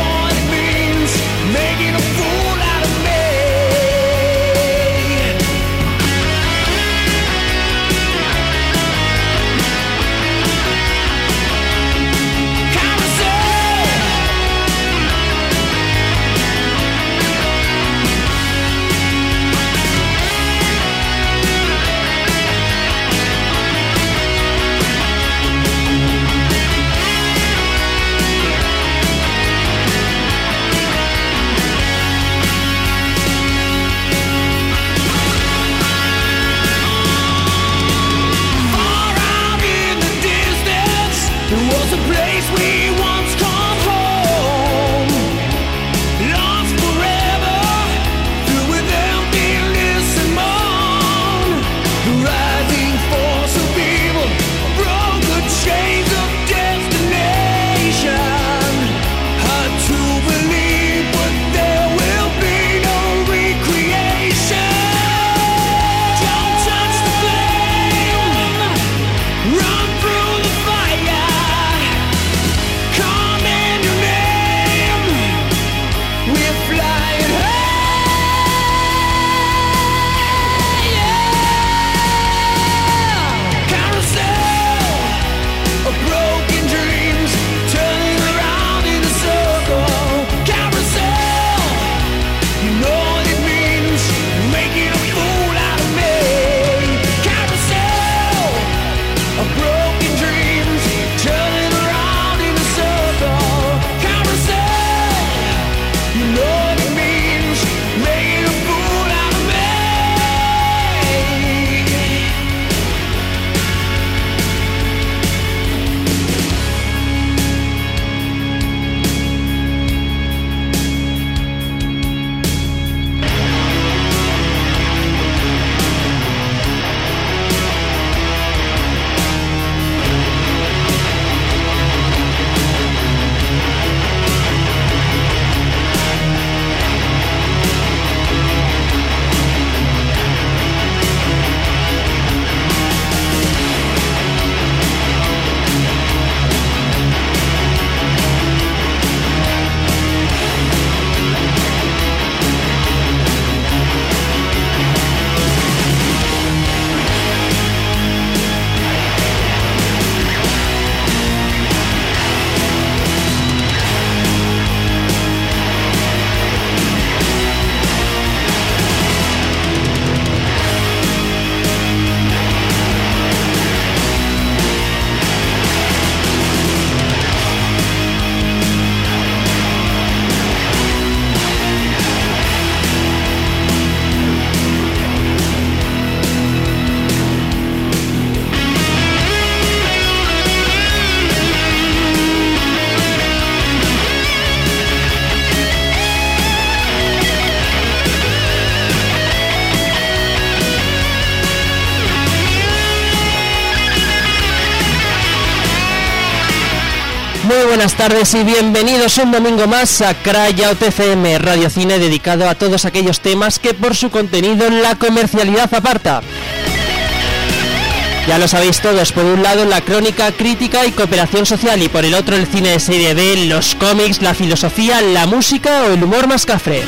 Muy buenas tardes y bienvenidos un domingo más a Crayout FM, Radio Cine dedicado a todos aquellos temas que por su contenido la comercialidad aparta. Ya lo sabéis todos, por un lado la crónica, crítica y cooperación social, y por el otro el cine de serie B, los cómics, la filosofía, la música o el humor más cafre.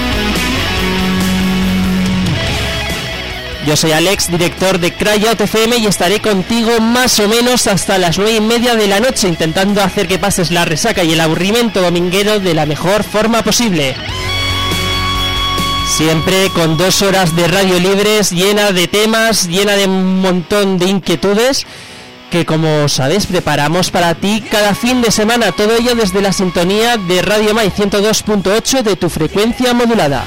Yo soy Alex, director de Crayout FM, y estaré contigo más o menos hasta las 9:30 de la noche, intentando hacer que pases la resaca y el aburrimiento dominguero de la mejor forma posible. Siempre con 2 horas de radio libres, llena de temas, llena de un montón de inquietudes que, como sabéis, preparamos para ti cada fin de semana. Todo ello desde la sintonía de Radio Mai 102.8 de tu frecuencia modulada.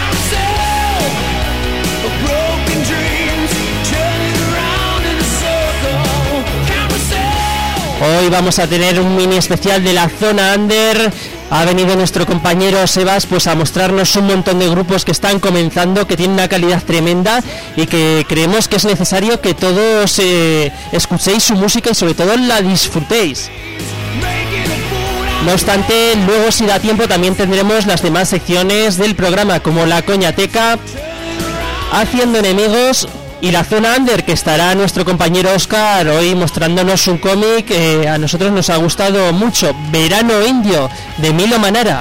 Hoy vamos a tener un mini especial de la zona under. Ha venido nuestro compañero Sebas pues a mostrarnos un montón de grupos que están comenzando, que tienen una calidad tremenda y que creemos que es necesario que todos escuchéis su música y sobre todo la disfrutéis. No obstante, luego si da tiempo también tendremos las demás secciones del programa, como la coñateca, Haciendo Enemigos Y la zona under, que estará nuestro compañero Oscar hoy mostrándonos un cómic que a nosotros nos ha gustado mucho, Verano Indio, de Milo Manara.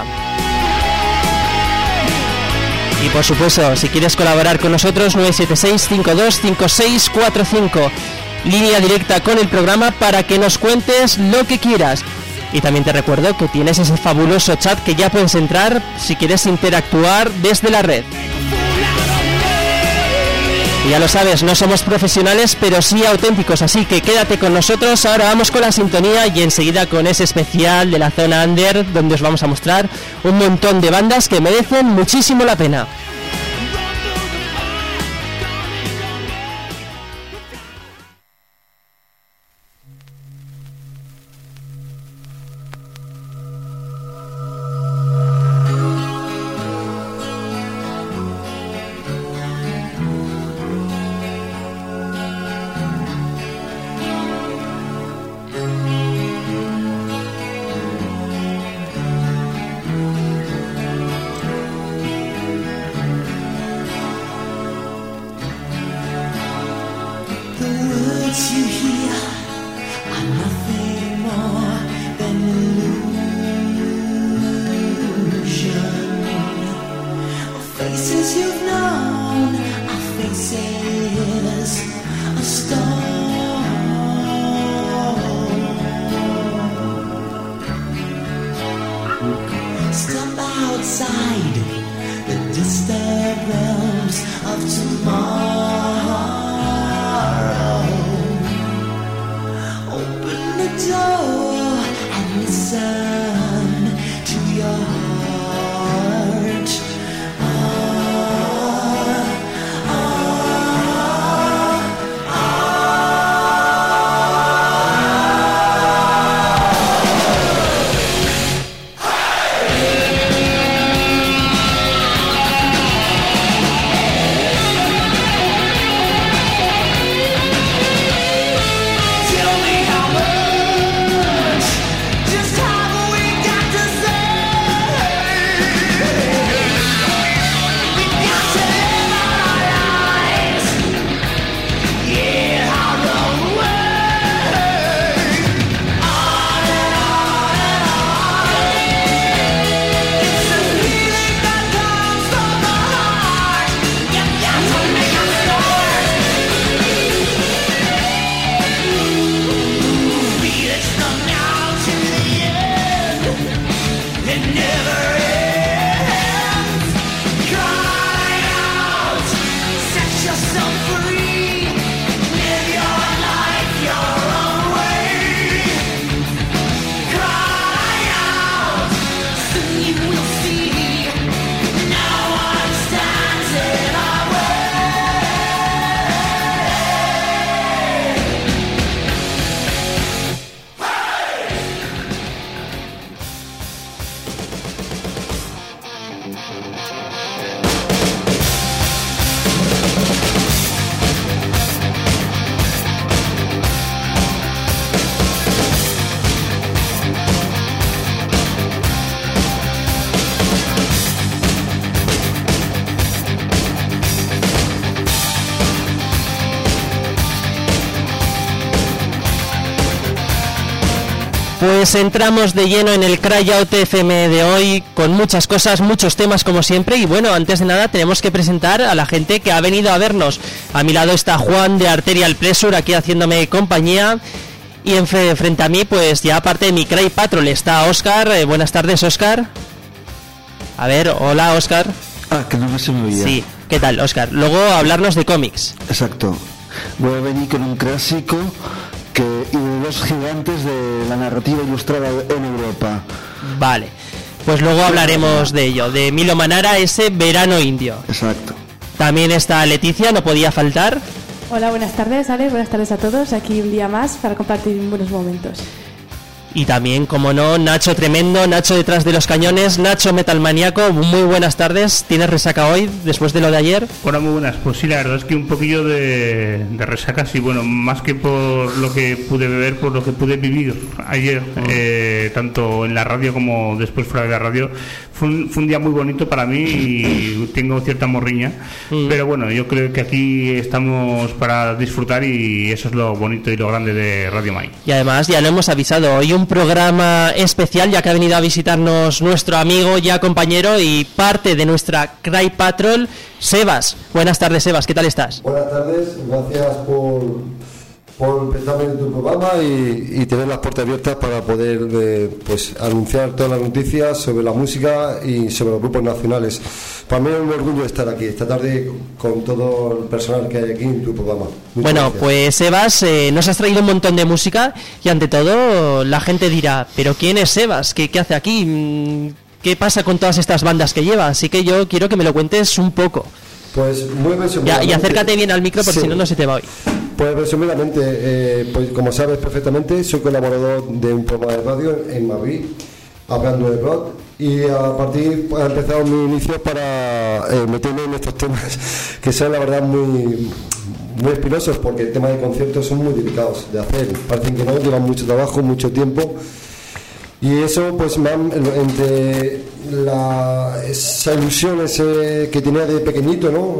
Y por supuesto, si quieres colaborar con nosotros, 976-525645, línea directa con el programa para que nos cuentes lo que quieras. Y también te recuerdo que tienes ese fabuloso chat que ya puedes entrar si quieres interactuar desde la red. Y ya lo sabes, no somos profesionales, pero sí auténticos, así que quédate con nosotros. Ahora vamos con la sintonía y enseguida con ese especial de la zona under, donde os vamos a mostrar un montón de bandas que merecen muchísimo la pena. Pues entramos de lleno en el Cryout FM de hoy con muchas cosas, muchos temas como siempre. Y bueno, antes de nada tenemos que presentar a la gente que ha venido a vernos. A mi lado está Juan de Arterial Pressure aquí haciéndome compañía. Y frente a mí, pues ya aparte de mi Cry Patrol está Óscar. Buenas tardes, Óscar. A ver, hola, Óscar. Que no se me oía. Sí, ¿qué tal, Óscar? Luego hablarnos de cómics. Exacto. Voy a venir con un clásico y de dos gigantes de la narrativa ilustrada en Europa. Vale, pues luego hablaremos de ello, de Milo Manara, ese Verano Indio. Exacto. También está Leticia, no podía faltar. Hola, buenas tardes, Ale, buenas tardes a todos. Aquí un día más para compartir buenos momentos. Y también, como no, Nacho Tremendo, Nacho detrás de los cañones, Nacho Metalmaníaco, muy buenas tardes. ¿Tienes resaca hoy, después de lo de ayer? Hola, muy buenas. Pues sí, la verdad es que un poquillo de resaca, sí, bueno, más que por lo que pude beber, por lo que pude vivir ayer, tanto en la radio como después fuera de la radio, fue un día muy bonito para mí y tengo cierta morriña, pero bueno, yo creo que aquí estamos para disfrutar y eso es lo bonito y lo grande de Radio Mai. Y además ya lo hemos avisado, hoy un programa especial, ya que ha venido a visitarnos nuestro amigo, ya compañero y parte de nuestra Cry Patrol, Sebas. Buenas tardes, Sebas, ¿qué tal estás? Buenas tardes, gracias por pensarme en tu programa y tener las puertas abiertas para poder pues anunciar todas las noticias sobre la música y sobre los grupos nacionales. Para mí es un orgullo estar aquí esta tarde con todo el personal que hay aquí en tu programa. Muchas gracias. Pues Sebas, nos has traído un montón de música y ante todo la gente dirá, ¿pero quién es Sebas? ¿Qué hace aquí? ¿Qué pasa con todas estas bandas que lleva? Así que yo quiero que me lo cuentes un poco. Pues muy resumidamente. Y acércate bien al micro por si no se te va hoy. Pues resumidamente, pues como sabes perfectamente, soy colaborador de un programa de radio en Madrid, hablando de rock, y a partir he empezado mis inicios para meterme en estos temas que son la verdad muy espinosos, porque el tema de conciertos son muy delicados de hacer, parecen que no, llevan mucho trabajo, mucho tiempo. Y eso pues entre esa ilusión que tenía de pequeñito, ¿no?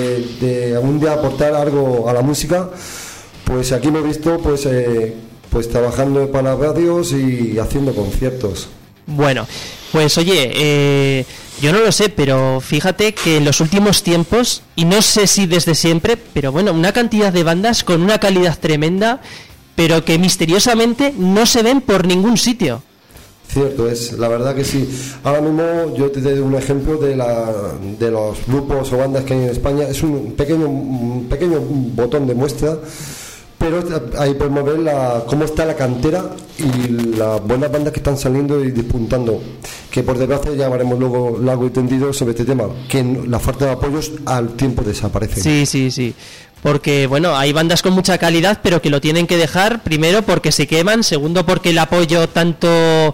de algún día aportar algo a la música, pues aquí me he visto pues trabajando para las radios y haciendo conciertos. Bueno, pues oye, yo no lo sé, pero fíjate que en los últimos tiempos, y no sé si desde siempre, pero bueno, una cantidad de bandas con una calidad tremenda, pero que misteriosamente no se ven por ningún sitio. Cierto es, la verdad que sí. Ahora mismo yo te doy un ejemplo de los grupos o bandas que hay en España. Es un pequeño botón de muestra, pero ahí podemos ver cómo está la cantera y las buenas bandas que están saliendo y despuntando. Que por desgracia ya hablaremos luego largo y tendido sobre este tema, que la falta de apoyos al tiempo desaparece. Sí. Porque, bueno, hay bandas con mucha calidad, pero que lo tienen que dejar, primero porque se queman, segundo porque el apoyo tanto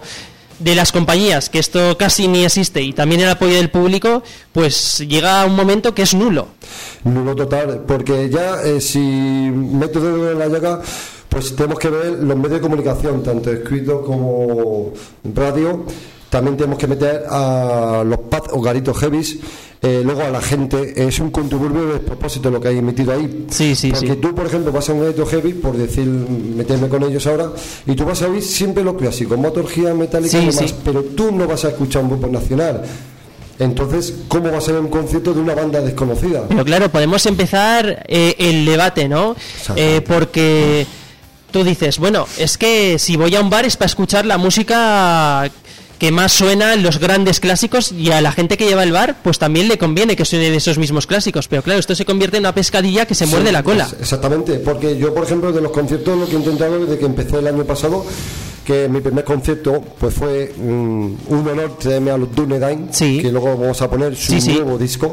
de las compañías, que esto casi ni existe, y también el apoyo del público, pues llega a un momento que es nulo. Nulo total, porque ya si meto dedo en la llaga, pues tenemos que ver los medios de comunicación, tanto escrito como radio. También tenemos que meter a los pads o garitos heavies, luego a la gente. Es un conturbio de propósito lo que hay emitido ahí. Sí. Porque tú, por ejemplo, vas a un garito heavy, por decir, meterme con ellos ahora, y tú vas a oír siempre lo clásico, Motorhead, Metallica y demás, pero tú no vas a escuchar un grupo nacional. Entonces, ¿cómo va a ser un concierto de una banda desconocida? Pero claro, podemos empezar el debate, ¿no? Porque tú dices, bueno, es que si voy a un bar es para escuchar la música que más suena en los grandes clásicos, y a la gente que lleva el bar pues también le conviene que suene de esos mismos clásicos, pero claro, esto se convierte en una pescadilla que se muerde la cola. Exactamente, porque yo, por ejemplo, de los conciertos, lo que he intentado desde que empecé el año pasado, que mi primer concierto pues fue un honor traerme a los Dunedain, que luego vamos a poner su nuevo disco.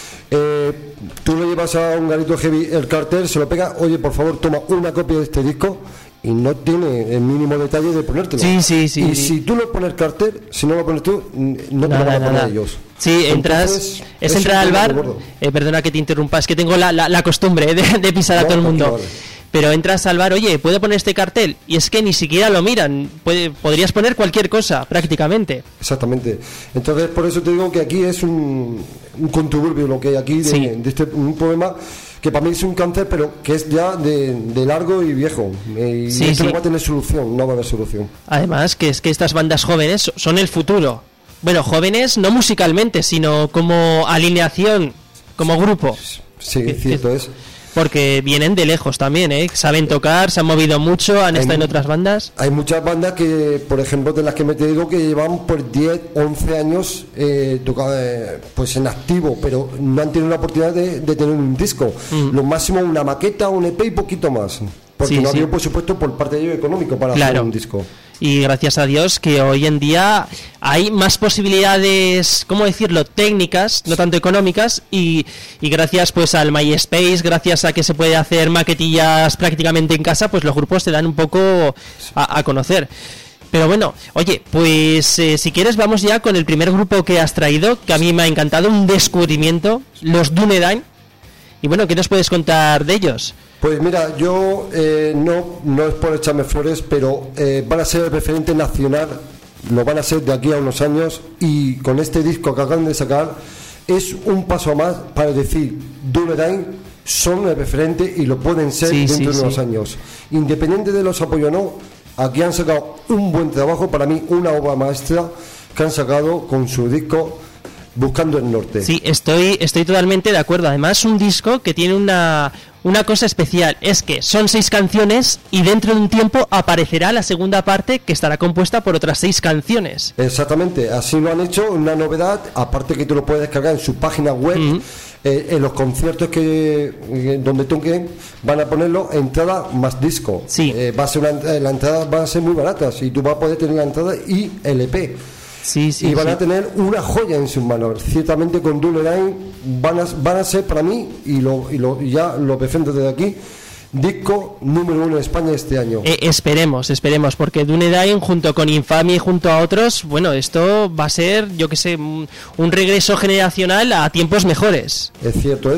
Tú le llevas a un garito heavy el cartel, se lo pega, oye, por favor, toma una copia de este disco, y no tiene el mínimo detalle de ponértelo. Y si tú lo pones cartel, si no lo pones tú, no te lo van a poner ellos. Sí, entonces, entrar al bar, perdona que te interrumpa, es que tengo la costumbre de pisar a todo el mundo. Vale. Pero entras al bar, oye, ¿puedo poner este cartel? Y es que ni siquiera lo miran, podrías poner cualquier cosa, prácticamente. Exactamente. Entonces, por eso te digo que aquí es un conturbio lo que hay aquí de un problema que para mí es un cáncer, pero que es ya de largo y viejo. Y esto no va a tener solución, no va a haber solución. Además, que es que estas bandas jóvenes son el futuro. Bueno, jóvenes no musicalmente, sino como alineación, como grupo. Sí, cierto es. Porque vienen de lejos también, ¿eh? Saben tocar, se han movido mucho, han estado en otras bandas. Hay muchas bandas que, por ejemplo, de las que me te digo, que llevan por 10, 11 años pues en activo, pero no han tenido la oportunidad de tener un disco. Lo máximo una maqueta, un EP y poquito más. Porque no ha habido, por supuesto, por parte de ellos económico para hacer un disco. Y gracias a Dios que hoy en día hay más posibilidades, ¿cómo decirlo?, técnicas, no tanto económicas, y gracias pues al MySpace, gracias a que se puede hacer maquetillas prácticamente en casa, pues los grupos se dan un poco a conocer. Pero bueno, oye, pues si quieres vamos ya con el primer grupo que has traído, que a mí me ha encantado, un descubrimiento, los Dunedain. Y bueno, ¿qué nos puedes contar de ellos? Pues mira, yo no es por echarme flores, pero van a ser el referente nacional lo van a ser de aquí a unos años, y con este disco que acaban de sacar es un paso más para decir Dunedain son el referente y lo pueden ser dentro de unos años, independiente de los apoyos o no. Aquí han sacado un buen trabajo, para mí una obra maestra que han sacado con su disco Buscando el Norte. Sí, estoy totalmente de acuerdo. Además, un disco que tiene una cosa especial, es que son 6 canciones y dentro de un tiempo aparecerá la segunda parte, que estará compuesta por otras 6 canciones. Exactamente, así lo han hecho, una novedad, aparte que tú lo puedes descargar en su página web. En los conciertos donde toquen van a ponerlo entrada más disco. Sí. Va a ser la entrada van a ser muy baratas y tú vas a poder tener la entrada y LP. Y van a tener una joya en sus manos. Ciertamente con Dunedain van a ser para mí, y ya lo presento desde aquí, disco número 1 en España este año. Esperemos, porque Dunedain junto con Infamy y junto a otros, bueno, esto va a ser, yo que sé, un regreso generacional a tiempos mejores. Es cierto.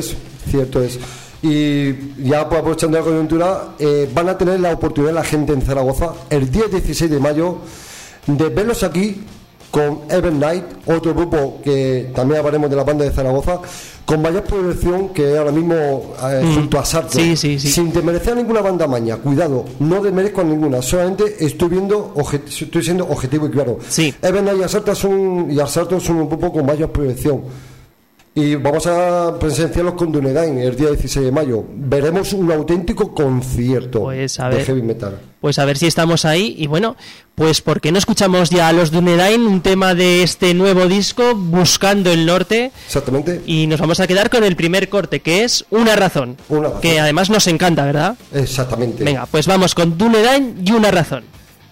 Y ya pues, aprovechando la coyuntura, van a tener la oportunidad la gente en Zaragoza el día 16 de mayo de verlos aquí con Evernight, otro grupo que también hablaremos de la banda de Zaragoza, con mayor proyección que ahora mismo junto a Sartre. Sí. Sin desmerecer a ninguna banda maña, cuidado, no desmerezco a ninguna, solamente estoy siendo objetivo y claro. Sí. Evernight y Sartre son un grupo con mayor proyección. Y vamos a presenciarlos con Dunedain el día 16 de mayo. Veremos un auténtico concierto de heavy metal. Pues a ver si estamos ahí. Y bueno, pues ¿por qué no escuchamos ya a los Dunedain, un tema de este nuevo disco, Buscando el Norte? Exactamente. Y nos vamos a quedar con el primer corte, que es Una Razón. Que además nos encanta, ¿verdad? Exactamente. Venga, pues vamos con Dunedain y Una Razón.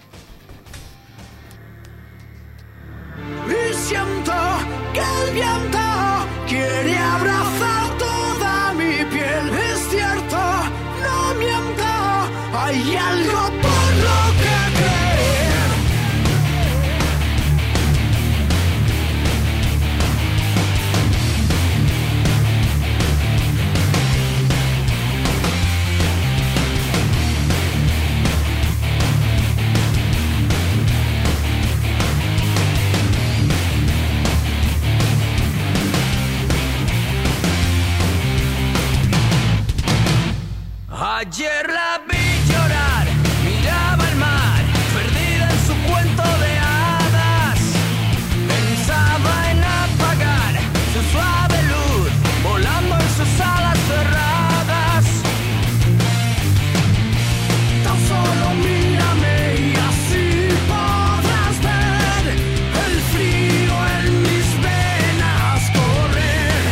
Y siento que el viento quiere abrazar toda mi piel. Es cierto, no miento, hay algo por lo que creer. Ayer la vi llorar, miraba el mar, perdida en su cuento de hadas. Pensaba en apagar su suave luz, volando en sus alas cerradas. Tan solo mírame y así podrás ver el frío en mis venas correr.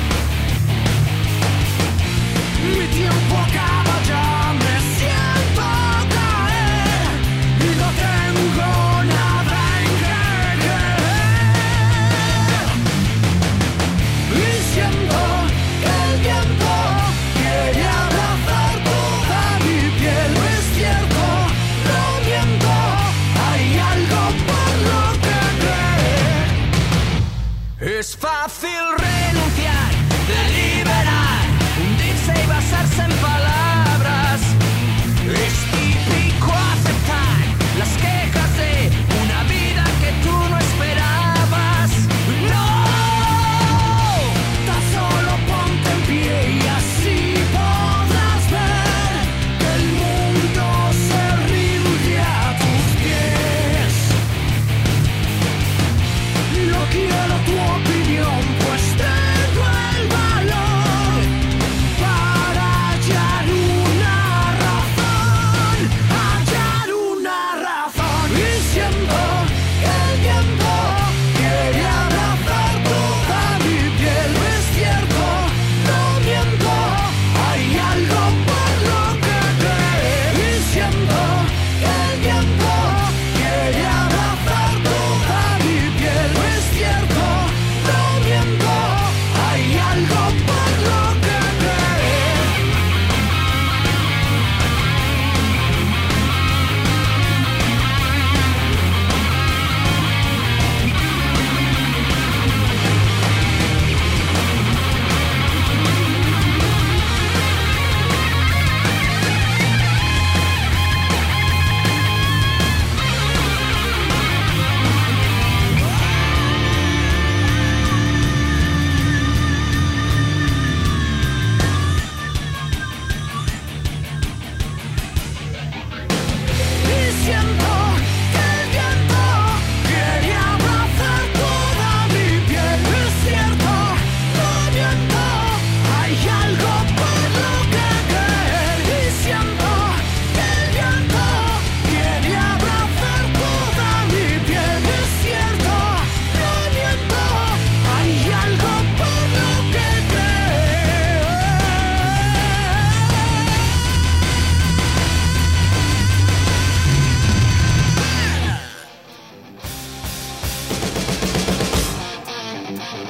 Mi tiempo acaba. Ya me siento caer y no tengo nada en que creer. Y siento que el viento quiere abrazar toda mi piel. No es cierto, no miento, hay algo por lo que creer. Es fácil renunciar, deliberar, hundirse y basarse en palabras. Es típico aceptar las quejas de una vida que tú no esperabas. No, tan solo ponte en pie y así podrás ver que el mundo se rinde a tus pies. No quiero tu opinión, pues tengo el valor para ya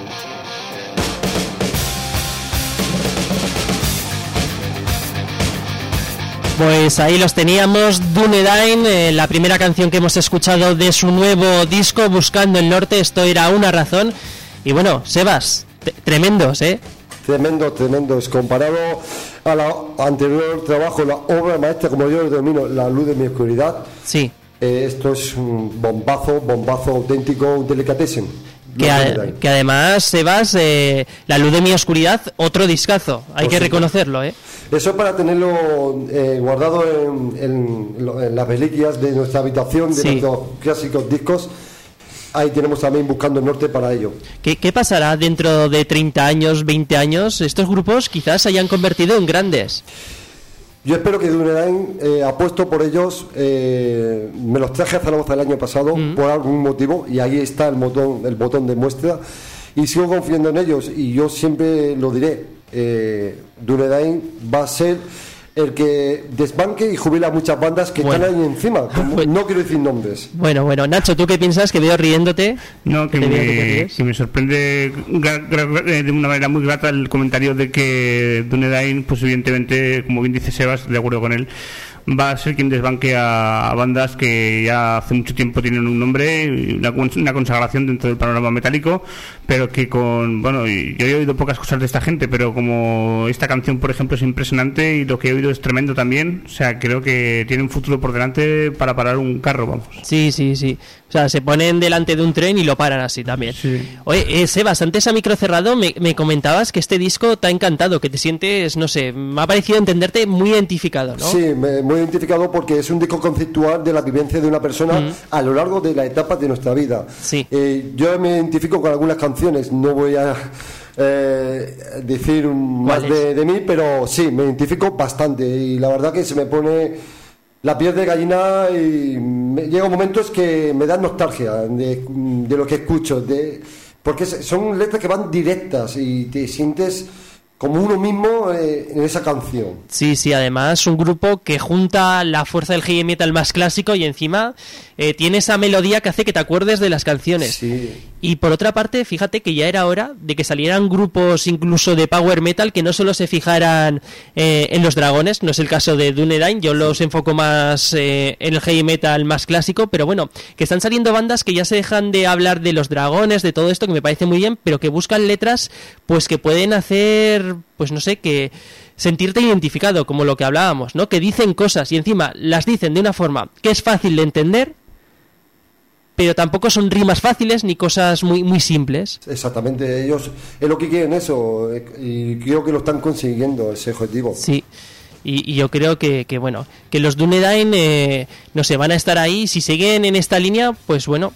Pues ahí los teníamos, Dunedain, la primera canción que hemos escuchado de su nuevo disco, Buscando el Norte. Esto era Una Razón. Y bueno, Sebas, tremendos, ¿eh? Tremendos. Comparado a la anterior trabajo, la obra maestra, como yo lo denomino, La luz de mi oscuridad. Sí. Esto es un bombazo auténtico, un delicatessen. Que además, Sebas, La luz de mi oscuridad, otro discazo, hay que reconocerlo, ¿eh? Eso es para tenerlo guardado en las reliquias de nuestra habitación, de nuestros clásicos discos. Ahí tenemos también Buscando el Norte para ello. ¿Qué pasará dentro de 30 años, 20 años? Estos grupos quizás se hayan convertido en grandes. Yo espero que Dunedain, apuesto por ellos, me los traje a Zaragoza el año pasado por algún motivo, y ahí está el botón de muestra, y sigo confiando en ellos, y yo siempre lo diré. Dunedain va a ser el que desbanque y jubila muchas bandas que están ahí encima, no quiero decir nombres. Bueno, Nacho, ¿tú qué piensas? Que veo riéndote. No, que me sorprende de una manera muy grata el comentario de que Dunedain, pues evidentemente, como bien dice Sebas, de acuerdo con él, va a ser quien desbanque a bandas que ya hace mucho tiempo tienen un nombre y una consagración dentro del panorama metálico, pero que bueno, yo he oído pocas cosas de esta gente, pero como esta canción, por ejemplo, es impresionante, y lo que he oído es tremendo también. O sea, creo que tiene un futuro por delante para parar un carro, vamos. Sí. O sea, se ponen delante de un tren y lo paran así también. Sí. Oye, Sebas, antes a micro cerrado me comentabas que este disco te ha encantado, que te sientes, no sé, me ha parecido entenderte muy identificado, ¿no? Sí, muy identificado, porque es un disco conceptual de la vivencia de una persona a lo largo de las etapas de nuestra vida. Sí. Yo me identifico con algunas canciones, no voy a decir más de mí, pero sí, me identifico bastante, y la verdad que se me pone la piel de gallina, y llega momentos que me dan nostalgia de lo que escucho, porque son letras que van directas y te sientes como uno mismo en esa canción. Sí, además un grupo que junta la fuerza del heavy metal más clásico, y encima tiene esa melodía que hace que te acuerdes de las canciones. Sí. Y por otra parte, fíjate que ya era hora de que salieran grupos incluso de power metal que no solo se fijaran en los dragones. No es el caso de Dunedain, yo los enfoco más en el heavy metal más clásico, pero bueno, que están saliendo bandas que ya se dejan de hablar de los dragones, de todo esto, que me parece muy bien, pero que buscan letras pues que pueden hacer, pues no sé, que sentirte identificado, como lo que hablábamos, ¿no? Que dicen cosas y encima las dicen de una forma que es fácil de entender, pero tampoco son rimas fáciles ni cosas muy simples. Exactamente, ellos es lo que quieren eso, y creo que lo están consiguiendo, ese objetivo. Sí, y yo creo que bueno, que los Dunedain no sé, van a estar ahí. Si siguen en esta línea, pues bueno,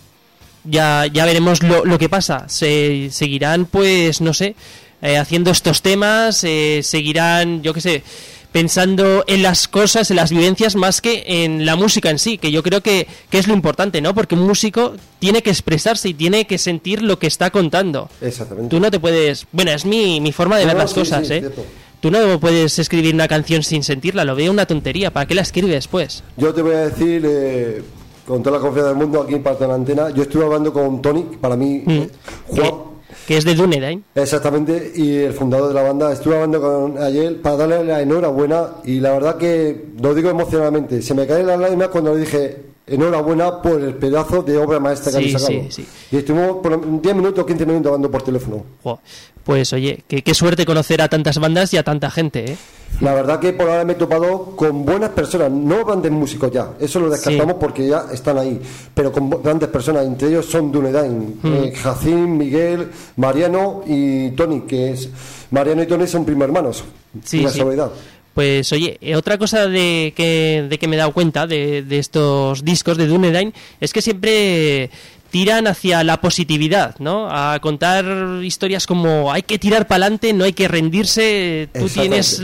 ya veremos lo que pasa. Seguirán, pues no sé, haciendo estos temas, seguirán, yo qué sé, pensando en las cosas, en las vivencias, más que en la música en sí, que yo creo que es lo importante, ¿no? Porque un músico tiene que expresarse y tiene que sentir lo que está contando. Exactamente. Tú no te puedes... Bueno, es mi forma de ver las cosas, ¿eh? Cierto. Tú no puedes escribir una canción sin sentirla, lo veo una tontería. ¿Para qué la escribes, pues? Yo te voy a decir, con toda la confianza del mundo, aquí en Parte de la Antena, yo estuve hablando con Tony, para mí, Juan... Que es de Dunedain. Exactamente, y el fundador de la banda. Estuve hablando con ayer para darle la enhorabuena, y la verdad que lo digo emocionalmente, se me caen las lágrimas cuando le dije enhorabuena por el pedazo de obra maestra que habéis sacado. Sí. Y estuvimos por 10 minutos, 15 minutos hablando por teléfono. Pues oye, qué suerte conocer a tantas bandas y a tanta gente, ¿eh? La verdad que por ahora me he topado con buenas personas, no grandes músicos ya, eso lo descartamos porque ya están ahí, pero con grandes personas, entre ellos son Dunedain, Jacín, Miguel, Mariano y Tony, Mariano y Tony son primo hermanos, sí. Soledad. Pues oye, otra cosa de que me he dado cuenta de estos discos de Dunedain es que siempre tiran hacia la positividad, ¿no? A contar historias como hay que tirar para adelante, no hay que rendirse, tú tienes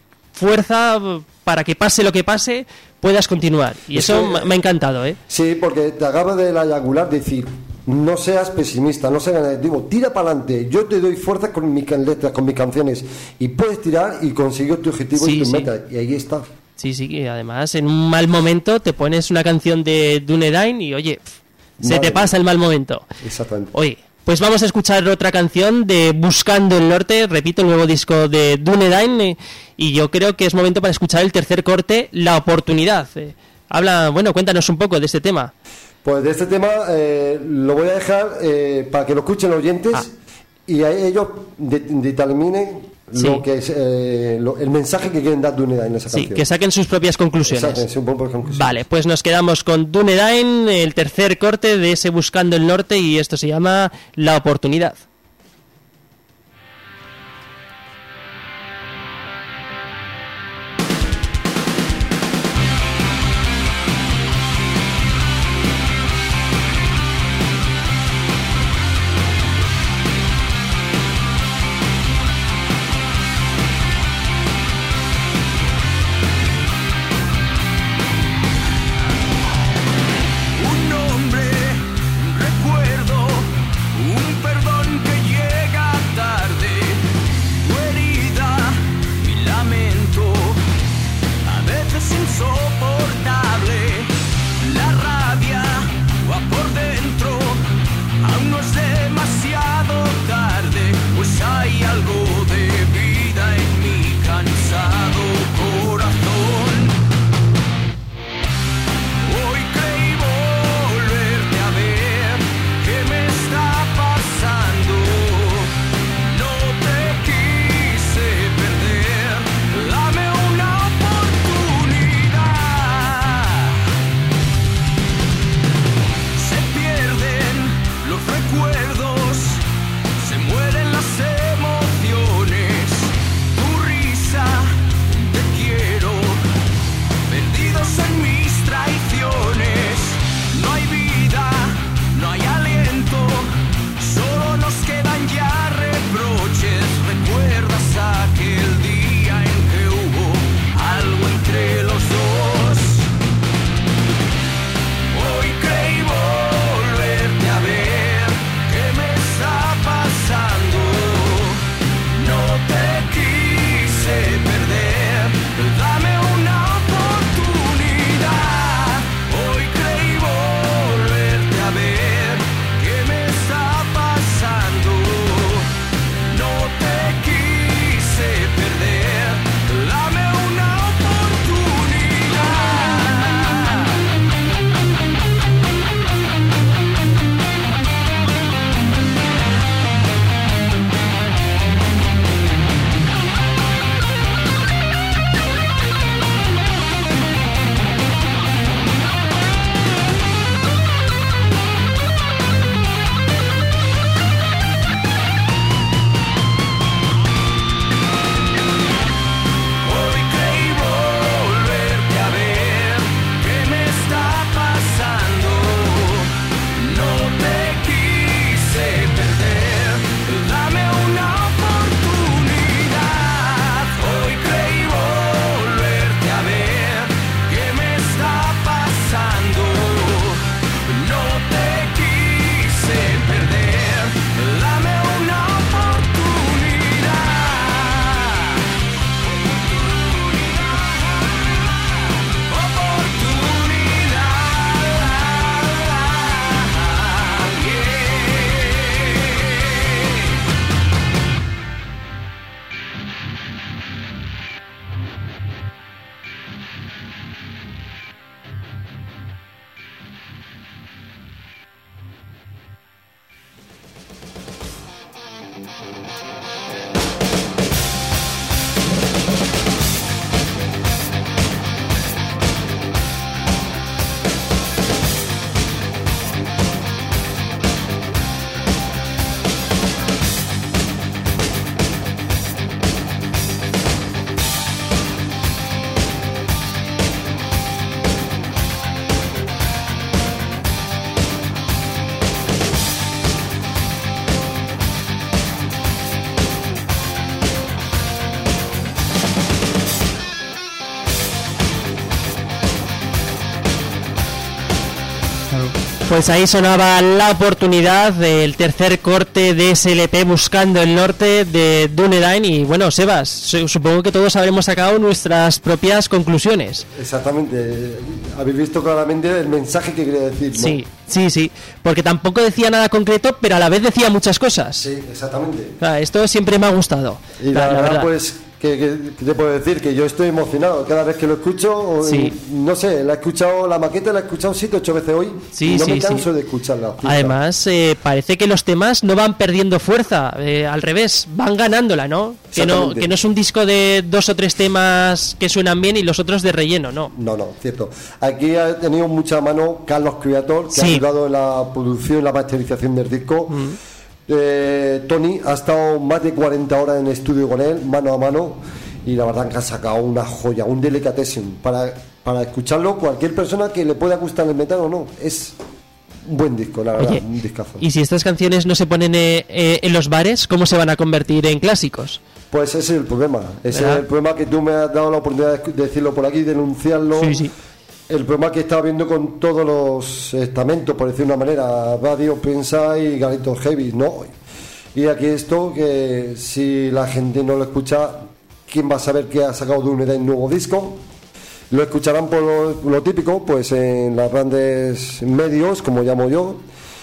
fuerza para que pase lo que pase, puedas continuar. Y eso me ha encantado, ¿eh? Sí, porque te acaba de la yugular decir, no seas pesimista, no seas negativo, tira para adelante, yo te doy fuerza con mis letras, con mis canciones, y puedes tirar y conseguir tu objetivo y tu meta, y ahí está. Sí, y además en un mal momento te pones una canción de Dunedain y oye, se te pasa el mal momento. Exactamente. Oye, Pues vamos a escuchar otra canción de Buscando el Norte, repito, el nuevo disco de Dunedain, y yo creo que es momento para escuchar el tercer corte, La Oportunidad. Cuéntanos un poco de este tema. Pues de este tema lo voy a dejar para que lo escuchen los oyentes y a ellos determinen lo que es el mensaje que quieren dar Dunedain en esa canción. Sí, que saquen sus propias conclusiones. Conclusiones. Vale, pues nos quedamos con Dunedain, el tercer corte de ese Buscando el Norte, y esto se llama La Oportunidad. Pues ahí sonaba La Oportunidad, del tercer corte de SLP Buscando el Norte de Dunedain. Y bueno, Sebas, supongo que todos habremos sacado nuestras propias conclusiones. Exactamente, habéis visto claramente el mensaje que quería decir, ¿no? Sí, porque tampoco decía nada concreto, pero a la vez decía muchas cosas. Sí, exactamente. Esto siempre me ha gustado. Y la verdad, pues, ¿qué te puedo decir? Que yo estoy emocionado cada vez que lo escucho. Sí. No sé, la he escuchado, la maqueta la he escuchado 7 o 8 veces hoy. Sí, no me canso de escucharla. Además, parece que los temas no van perdiendo fuerza, al revés, van ganándola, ¿no? Que no es un disco de 2 o 3 temas que suenan bien y los otros de relleno, ¿no? No, cierto. Aquí ha tenido mucha mano Carlos Creator, que ha ayudado en la producción y la masterización del disco. Tony ha estado más de 40 horas en estudio con él, mano a mano, y la verdad que ha sacado una joya, un delicatessen para escucharlo cualquier persona que le pueda gustar el metal o no. Es un buen disco, la verdad. Oye, un discazo. Y si estas canciones no se ponen en los bares, ¿cómo se van a convertir en clásicos? Pues ese es el problema. Ese es el problema, que tú me has dado la oportunidad de decirlo por aquí, denunciarlo. Sí. El problema que estaba viendo con todos los estamentos, por decir una manera, Radio, Prensa y Galitos Heavy, ¿no? Y aquí esto, que si la gente no lo escucha, ¿quién va a saber que ha sacado Dunedain nuevo disco? Lo escucharán por lo típico, pues en las grandes medios, como llamo yo,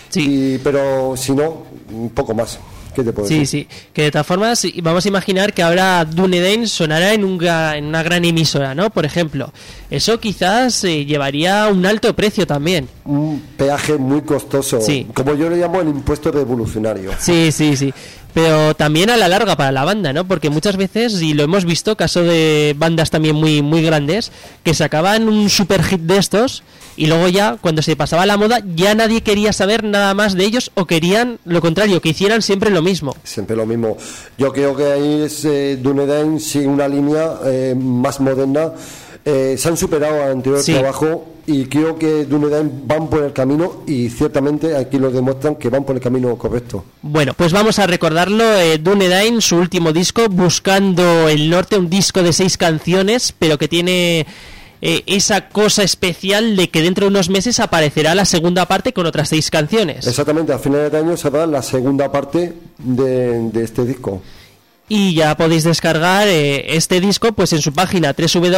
pero si no, un poco más. ¿Qué te puedo decir? Sí, que de todas formas vamos a imaginar que ahora Dunedain sonará en una gran emisora, ¿no? Por ejemplo, eso quizás llevaría un alto precio también. Un peaje muy costoso, como yo le llamo el impuesto revolucionario. Sí, pero también a la larga para la banda, ¿no? Porque muchas veces, y lo hemos visto, caso de bandas también muy, muy grandes, que sacaban un super hit de estos y luego ya, cuando se pasaba la moda, ya nadie quería saber nada más de ellos, o querían lo contrario, que hicieran siempre lo mismo. Siempre lo mismo. Yo creo que ahí es Dunedain sigue una línea más moderna. Se han superado al anterior trabajo, y creo que Dunedain van por el camino, y ciertamente aquí lo demuestran que van por el camino correcto. Bueno, pues vamos a recordarlo. Dunedain, su último disco, Buscando el Norte, un disco de 6 canciones, pero que tiene esa cosa especial de que dentro de unos meses aparecerá la segunda parte con otras 6 canciones. Exactamente, a finales de año se va la segunda parte de este disco. Y ya podéis descargar este disco pues en su página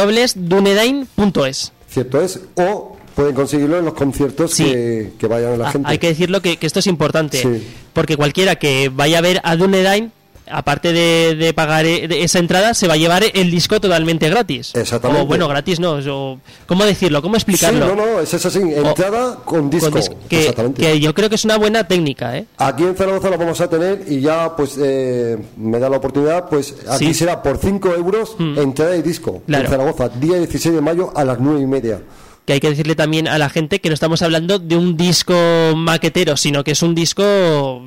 www.dunedain.es. Cierto es, o pueden conseguirlo en los conciertos que vayan a la gente. Hay que decirlo que esto es importante, porque cualquiera que vaya a ver a Dunedain, aparte de pagar esa entrada, se va a llevar el disco totalmente gratis. Exactamente. O bueno, gratis no, ¿cómo decirlo? ¿Cómo explicarlo? Sí, no, es así, entrada con disco. Exactamente. Que yo creo que es una buena técnica, ¿eh? Aquí en Zaragoza lo vamos a tener, y ya pues me da la oportunidad, pues aquí será por 5 euros entrada y disco. Claro. En Zaragoza, día 16 de mayo a las 9:30. Que hay que decirle también a la gente que no estamos hablando de un disco maquetero, sino que es un disco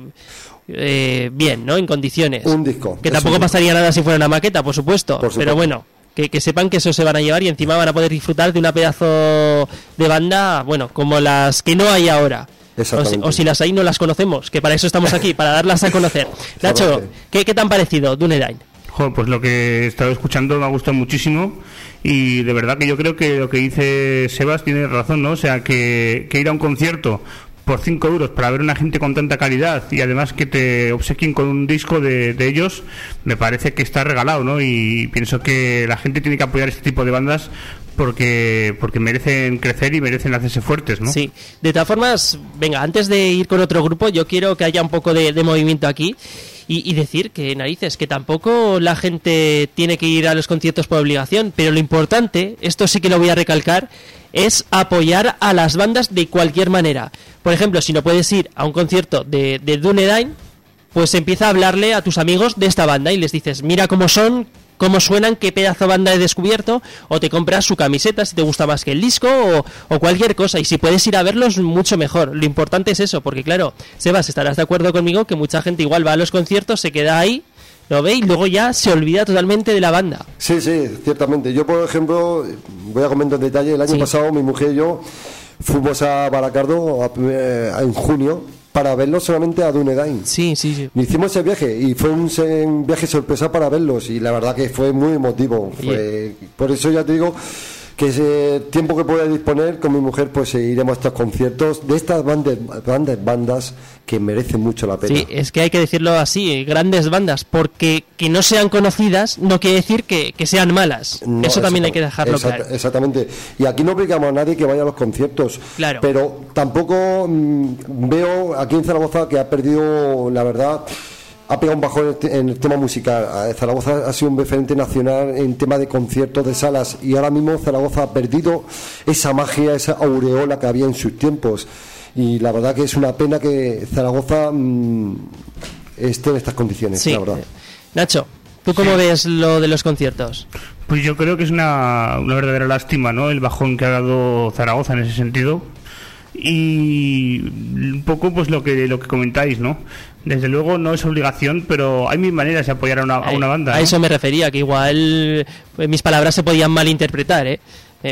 bien, ¿no? En condiciones. Un disco. Que tampoco pasaría nada si fuera una maqueta, por supuesto. Pero bueno, que sepan que eso se van a llevar, y encima van a poder disfrutar de una pedazo de banda, bueno, como las que no hay ahora. O si las hay, no las conocemos, que para eso estamos aquí, para darlas a conocer. Nacho, ¿qué te han parecido Dunedain? Pues lo que he estado escuchando me ha gustado muchísimo, y de verdad que yo creo que lo que dice Sebas tiene razón, ¿no? O sea, que ir a un concierto por 5 euros para ver una gente con tanta calidad, y además que te obsequien con un disco de ellos, me parece que está regalado, ¿no? Y pienso que la gente tiene que apoyar este tipo de bandas porque merecen crecer y merecen hacerse fuertes, ¿no? Sí, de todas formas, venga, antes de ir con otro grupo, yo quiero que haya un poco de movimiento aquí. Y decir que, narices, que tampoco la gente tiene que ir a los conciertos por obligación, pero lo importante, esto sí que lo voy a recalcar, es apoyar a las bandas de cualquier manera. Por ejemplo, si no puedes ir a un concierto de Dunedain, pues empieza a hablarle a tus amigos de esta banda y les dices, mira cómo son, cómo suenan, qué pedazo de banda he descubierto, o te compras su camiseta si te gusta más que el disco, o cualquier cosa, y si puedes ir a verlos, mucho mejor. Lo importante es eso, porque claro, Sebas, estarás de acuerdo conmigo que mucha gente igual va a los conciertos, se queda ahí, lo ve y luego ya se olvida totalmente de la banda. Sí, ciertamente. Yo, por ejemplo, voy a comentar en detalle, el año pasado mi mujer y yo fuimos a Baracardo en junio, para verlos solamente a Dunedain. Sí. Hicimos ese viaje, y fue un viaje sorpresa para verlos, y la verdad que fue muy emotivo. Por eso ya te digo que ese tiempo que pueda disponer con mi mujer, pues iremos a estos conciertos de estas bandas que merecen mucho la pena. Sí, es que hay que decirlo así, grandes bandas, porque que no sean conocidas no quiere decir que sean malas. No, eso también hay que dejarlo claro. Exactamente. Y aquí no obligamos a nadie que vaya a los conciertos. Claro. Pero tampoco veo aquí en Zaragoza que ha perdido, la verdad, ha pegado un bajón en el tema musical. Zaragoza ha sido un referente nacional en tema de conciertos, de salas, y ahora mismo Zaragoza ha perdido esa magia, esa aureola que había en sus tiempos, y la verdad que es una pena que Zaragoza esté en estas condiciones, sí. La verdad. Nacho, ¿tú cómo ves lo de los conciertos? Pues yo creo que es una verdadera lástima, ¿no?, el bajón que ha dado Zaragoza en ese sentido. Y un poco pues lo que comentáis, ¿no? Desde luego no es obligación, pero hay mil maneras de apoyar a una banda, ¿no? A eso me refería, que igual mis palabras se podían malinterpretar, ¿eh?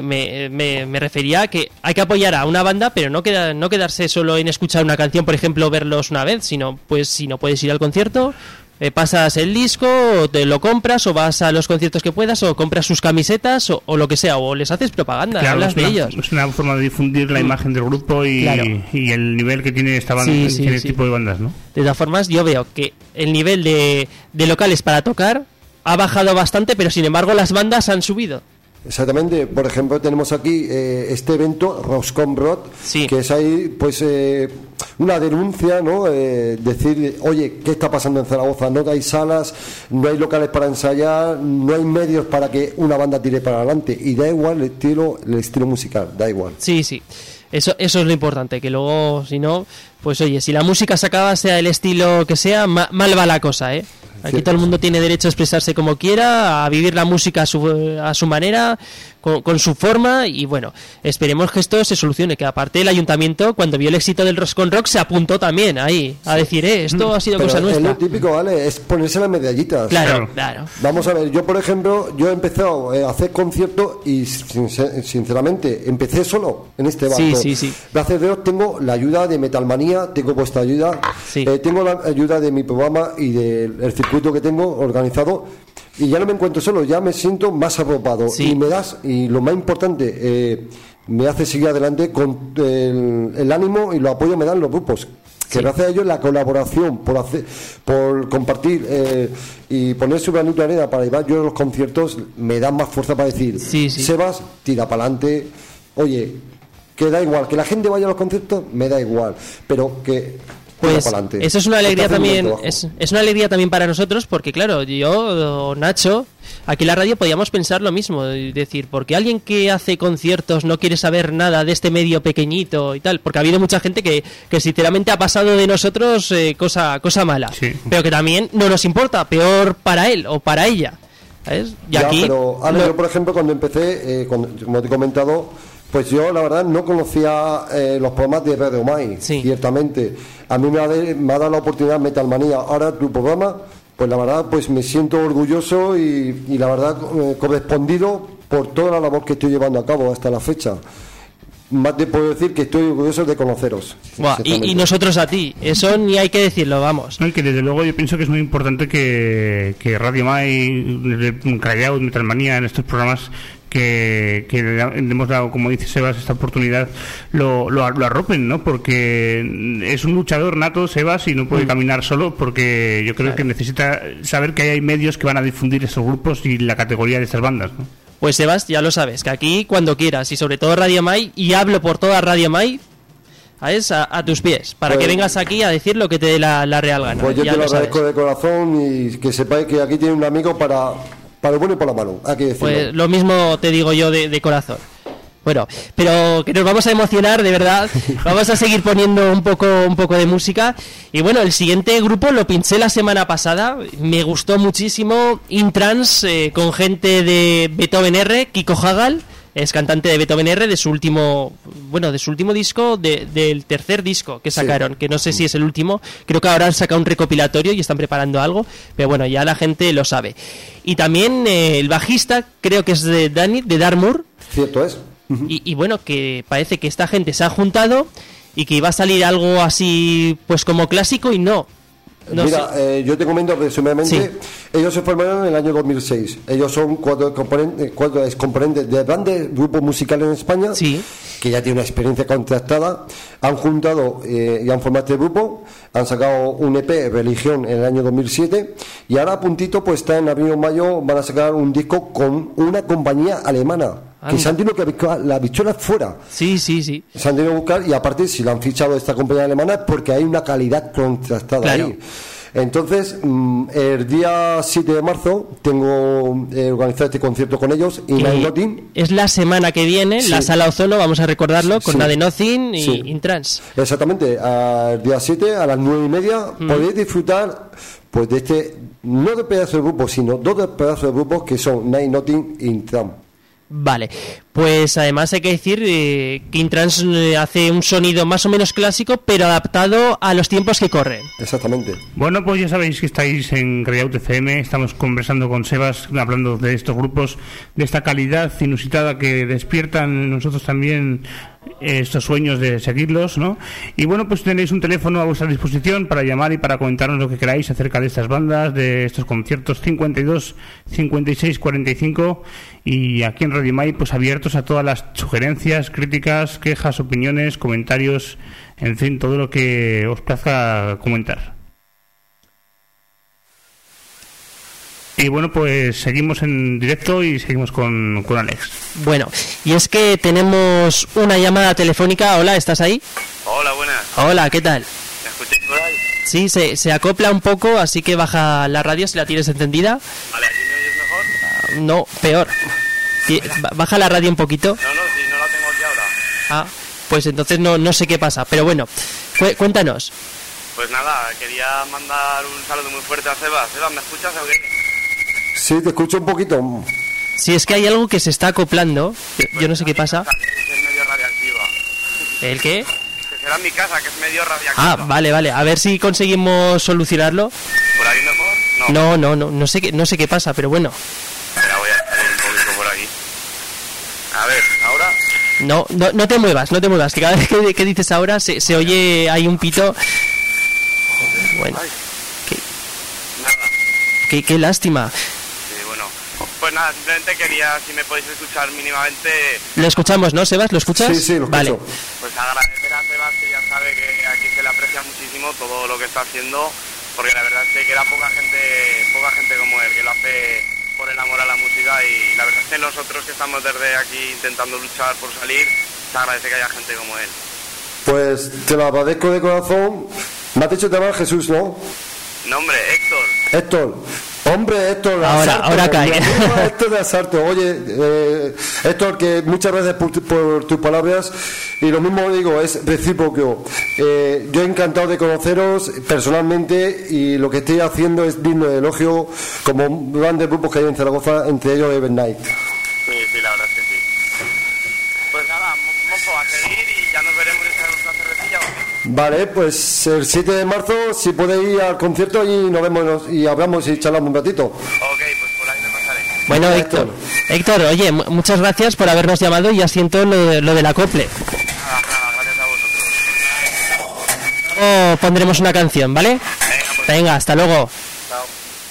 Me refería a que hay que apoyar a una banda, pero no quedarse solo en escuchar una canción, por ejemplo, verlos una vez, sino pues si no puedes ir al concierto, pasas el disco, o te lo compras, o vas a los conciertos que puedas, o compras sus camisetas, o lo que sea, o les haces propaganda, claro, hablas de ellos. Es una forma de difundir la imagen del grupo y, claro, y el nivel que tiene esta banda, tiene tipo de bandas, ¿no? De todas formas, yo veo que el nivel de locales para tocar ha bajado bastante, pero sin embargo las bandas han subido. Exactamente, por ejemplo tenemos aquí este evento Roscom Road, sí, que es ahí pues una denuncia, ¿no? Decir, oye, ¿qué está pasando en Zaragoza? No hay salas, no hay locales para ensayar, no hay medios para que una banda tire para adelante, y da igual el estilo musical, da igual. Sí, eso es lo importante, que luego, si no, pues oye, si la música se acaba, sea el estilo que sea, mal va la cosa, ¿eh? Aquí todo el mundo tiene derecho a expresarse como quiera, a vivir la música a su manera, con su forma, y bueno, esperemos que esto se solucione, que aparte el ayuntamiento, cuando vio el éxito del Roscon Rock, se apuntó también ahí a decir, esto ha sido cosa nuestra. Es lo típico, ¿vale? Es ponerse las medallitas. Claro. Vamos a ver, yo por ejemplo, yo he empezado a hacer conciertos y sinceramente empecé solo en este barco. Sí. Gracias a Dios tengo la ayuda de Metalmanía, tengo vuestra ayuda, tengo la ayuda de mi programa y del circuito que tengo organizado, y ya no me encuentro solo, ya me siento más arropado, y lo más importante, me hace seguir adelante con el ánimo y los apoyos me dan los grupos, que gracias a ellos la colaboración por compartir y poner su granito de arena para llevar yo a los conciertos me dan más fuerza para decir, Sebas, tira para adelante, oye, que da igual, que la gente vaya a los conciertos, me da igual, pero que pues eso es una alegría también, es una alegría también para nosotros, porque claro, yo, Nacho, aquí en la radio podíamos pensar lo mismo, decir, porque alguien que hace conciertos no quiere saber nada de este medio pequeñito y tal, porque ha habido mucha gente que sinceramente ha pasado de nosotros cosa mala, pero que también no nos importa, peor para él o para ella, ¿sabes? Y aquí, pero Ale, yo por ejemplo cuando empecé, como te he comentado, pues yo la verdad no conocía los programas de Radio Mai, ciertamente. A mí me ha dado la oportunidad Metalmanía. Ahora tu programa, pues la verdad pues me siento orgulloso y la verdad correspondido por toda la labor que estoy llevando a cabo hasta la fecha. Más te puedo decir que estoy orgulloso de conoceros. Y nosotros a ti, eso ni hay que decirlo, vamos. No, y que desde luego yo pienso que es muy importante que Radio Mai, Crayout, Metalmanía, en estos programas que hemos dado, como dice Sebas, esta oportunidad, lo arropen, ¿no? Porque es un luchador nato, Sebas, y no puede caminar solo, porque yo creo que necesita saber que hay medios que van a difundir esos grupos y la categoría de estas bandas, ¿no? Pues Sebas, ya lo sabes, que aquí cuando quieras, y sobre todo Radio Mai, y hablo por toda Radio Mai, a tus pies, para que vengas aquí a decir lo que te dé la real gana. Pues yo te lo agradezco de corazón, y que sepáis que aquí tiene un amigo para lo bueno y para lo malo, hay que decirlo. Pues lo mismo te digo yo de corazón. Bueno, pero que nos vamos a emocionar, de verdad. Vamos a seguir poniendo un poco de música. Y bueno, el siguiente grupo lo pinché la semana pasada. Me gustó muchísimo. Intrans, con gente de Beethoven R, Kiko Hagal. Es cantante de Beethoven R, de su último disco, del tercer disco que sacaron, que no sé si es el último, creo que ahora han sacado un recopilatorio y están preparando algo, pero bueno, ya la gente lo sabe. Y también el bajista, creo que es de Dartmoor. Cierto es. Y bueno, que parece que esta gente se ha juntado y que iba a salir algo así, pues como clásico, y no. No Mira, yo te comento resumidamente. Ellos se formaron en el año 2006. Ellos son cuatro componentes de grandes grupos musicales en España, que ya tienen una experiencia contrastada. Han juntado y han formado este grupo. Han sacado un EP, Religión, en el año 2007. Y ahora a puntito, pues está en abril o mayo, van a sacar un disco con una compañía alemana. Que se han tenido que buscar la bichuela fuera. Sí. Se han tenido que buscar, y aparte, si lo han fichado esta compañía alemana, es porque hay una calidad contrastada ahí. Entonces, el día 7 de marzo tengo organizado este concierto con ellos. Y Nothing. Es la semana que viene, la Sala Ozono, vamos a recordarlo, con la de Nothing y Intrans. Exactamente, el día 7 a las 9:30 podéis disfrutar pues de este, no de pedazo de grupo, sino dos pedazos de grupos que son Night Nothing y Intrans. Vale, pues además hay que decir que Intrans hace un sonido más o menos clásico, pero adaptado a los tiempos que corren. Exactamente. Bueno, pues ya sabéis que estáis en Rayout FM, estamos conversando con Sebas, hablando de estos grupos, de esta calidad inusitada que despiertan en nosotros también estos sueños de seguirlos, ¿no? Y bueno, pues tenéis un teléfono a vuestra disposición para llamar y para comentarnos lo que queráis acerca de estas bandas, de estos conciertos, 52 56 45, y aquí en Radio Mai, pues abiertos a todas las sugerencias, críticas, quejas, opiniones, comentarios, en fin, todo lo que os plazca comentar. Y bueno, pues seguimos en directo y seguimos con Alex. Bueno, y es que tenemos una llamada telefónica. Hola, ¿estás ahí? Hola, buenas. Hola, ¿qué tal? ¿Me escucháis por ahí? Sí, se acopla un poco, así que baja la radio si la tienes encendida. Vale, ¿aquí me oyes mejor? No, peor. Baja la radio un poquito. No, si no la tengo aquí ahora. Pues entonces no sé qué pasa, pero bueno, cuéntanos. Pues nada, quería mandar un saludo muy fuerte a Sebas. Sebas, ¿me escuchas o qué? Sí, te escucho un poquito. Si es que hay algo que se está acoplando, yo no sé qué pasa. Es medio radiactiva. ¿El qué? Que será en mi casa, que es medio radiactiva. Vale, a ver si conseguimos solucionarlo. ¿Por ahí mejor? No sé qué pasa, pero bueno. Espera, voy a salir un poquito por aquí. A ver, ¿ahora? No te muevas, que cada vez que dices ahora se oye, hay un pito. Bueno. Qué lástima. Sí, bueno. Pues nada, simplemente quería, si me podéis escuchar mínimamente... Lo escuchamos, ¿no, Sebas? ¿Lo escuchas? Sí, lo escucho. Vale. Pues agradecer a Sebas, que ya sabe que aquí se le aprecia muchísimo todo lo que está haciendo, porque la verdad es que queda poca gente como él, que lo hace por el amor a la música, y la verdad es que nosotros que estamos desde aquí intentando luchar por salir, se agradece que haya gente como él. Pues te lo agradezco de corazón. Me has dicho te llamas Jesús, ¿no? No, hombre, Héctor. Hombre, Héctor. Ahora cae. Héctor de Asarto. Oye, Héctor, que muchas gracias por tus palabras, y lo mismo digo, es recíproco. Yo encantado de conoceros personalmente, y lo que estoy haciendo es digno de elogio, como grandes grupos que hay en Zaragoza, entre ellos Evernight. Sí, la verdad es que sí. Pues nada, mozo, a seguir, y ya nos veremos en nuestra cervecilla, ¿o qué? Vale, pues el 7 de marzo, si podéis ir al concierto, y nos vemos y hablamos y charlamos un ratito. Ok, pues por ahí me pasaré. Bueno, Héctor, oye, muchas gracias por habernos llamado, y ya siento lo del acople. Nada, gracias a vosotros. Pondremos una canción, ¿vale? Venga, hasta luego. Chao.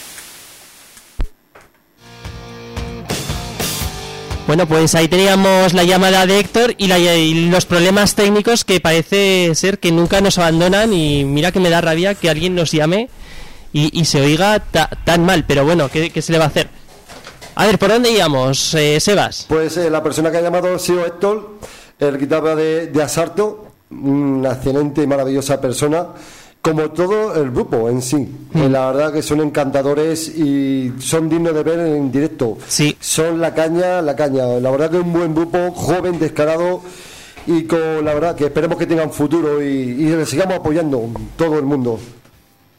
Bueno, pues ahí teníamos la llamada de Héctor y los problemas técnicos, que parece ser que nunca nos abandonan, y mira que me da rabia que alguien nos llame y se oiga tan mal, pero bueno, ¿qué se le va a hacer? A ver, ¿por dónde íbamos, Sebas? Pues la persona que ha llamado ha sido Héctor, el guitarra de Asarto, una excelente y maravillosa persona, como todo el grupo en sí. La verdad que son encantadores y son dignos de ver en directo. Sí. Son la caña. La verdad que es un buen grupo, joven, descarado, y con la verdad que esperemos que tengan futuro y les sigamos apoyando todo el mundo.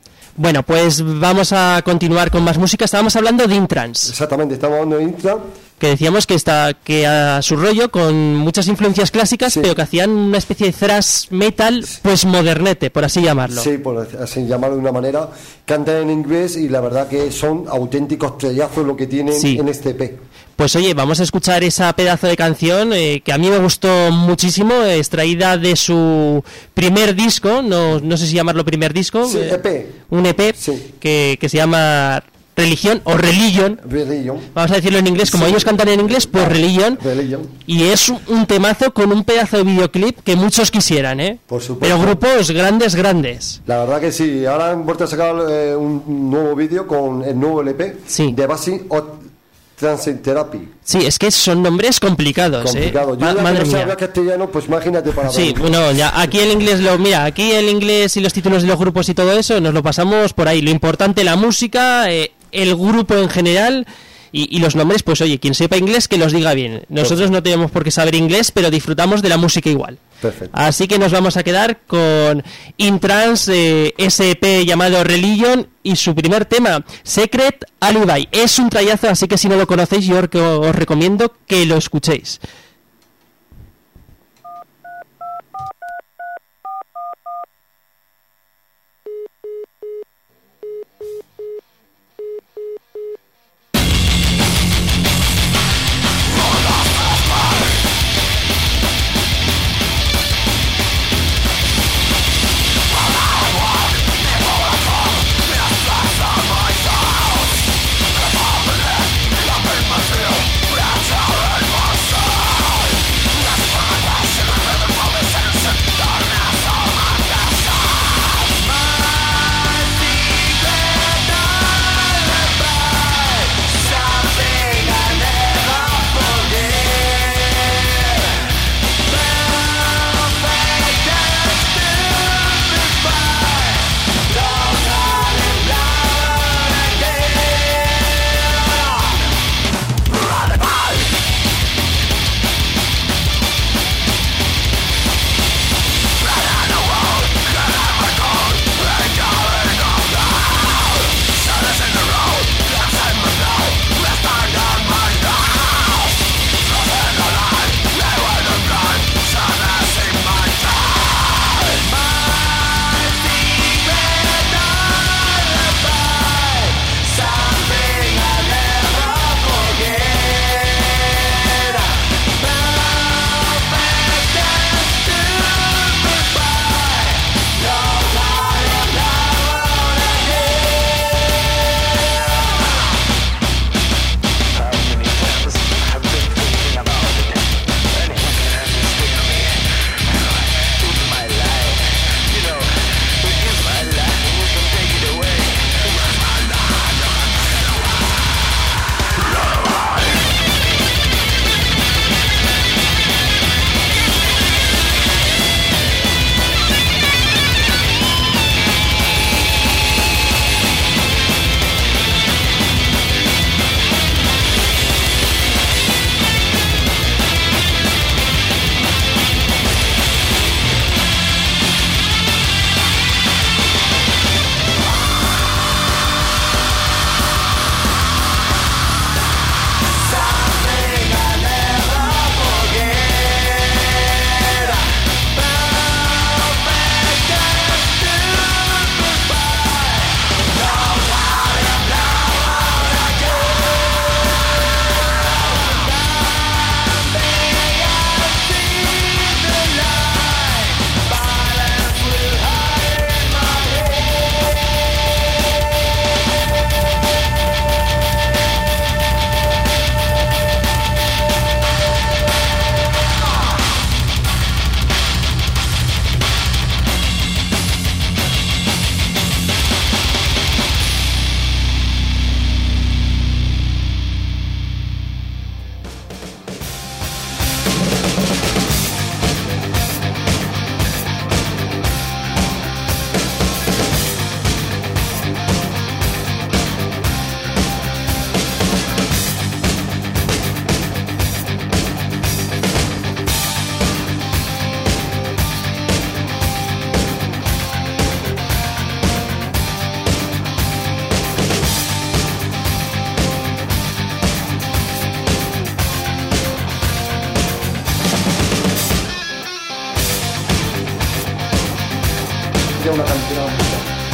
Bueno, pues vamos a continuar con más música. Estábamos hablando de Intrans. Exactamente, estamos hablando de Intrans, que decíamos que a su rollo con muchas influencias clásicas, Sí. pero que hacían una especie de thrash metal, pues modernete, por así llamarlo. Sí, por así llamarlo de una manera. Cantan en inglés y la verdad que son auténticos trellazos lo que tienen Sí. en este EP. Pues oye, vamos a escuchar esa pedazo de canción que a mí me gustó muchísimo, extraída de su primer disco, no sé si llamarlo primer disco, Sí, EP. un EP Sí. que se llama Religión o Religion, Religion. vamos a decirlo en inglés, como Sí. ellos cantan en inglés, pues Religion. Religion. Y es un temazo con un pedazo de videoclip que muchos quisieran, ¿eh? Por supuesto. Pero grupos grandes. La verdad que sí. Ahora han vuelto a sacar un nuevo vídeo con el nuevo LP Sí. de Basic of Transit Therapy. Sí, es que son nombres complicados, Complicado. ¿eh? Yo ya que Madre no sé mía. hablar castellano, pues imagínate para Sí, ver. bueno, ya aquí el inglés aquí el inglés y los títulos de los grupos y todo eso nos lo pasamos por ahí. Lo importante, la música, el grupo en general y los nombres, pues oye, quien sepa inglés que los diga bien. Nosotros no tenemos por qué saber inglés, pero disfrutamos de la música igual. Perfecto. Así que nos vamos a quedar con Intrans, SP llamado Religion y su primer tema, Secret Alibi. Es un trayazo, así que si no lo conocéis, yo os recomiendo que lo escuchéis. Myself,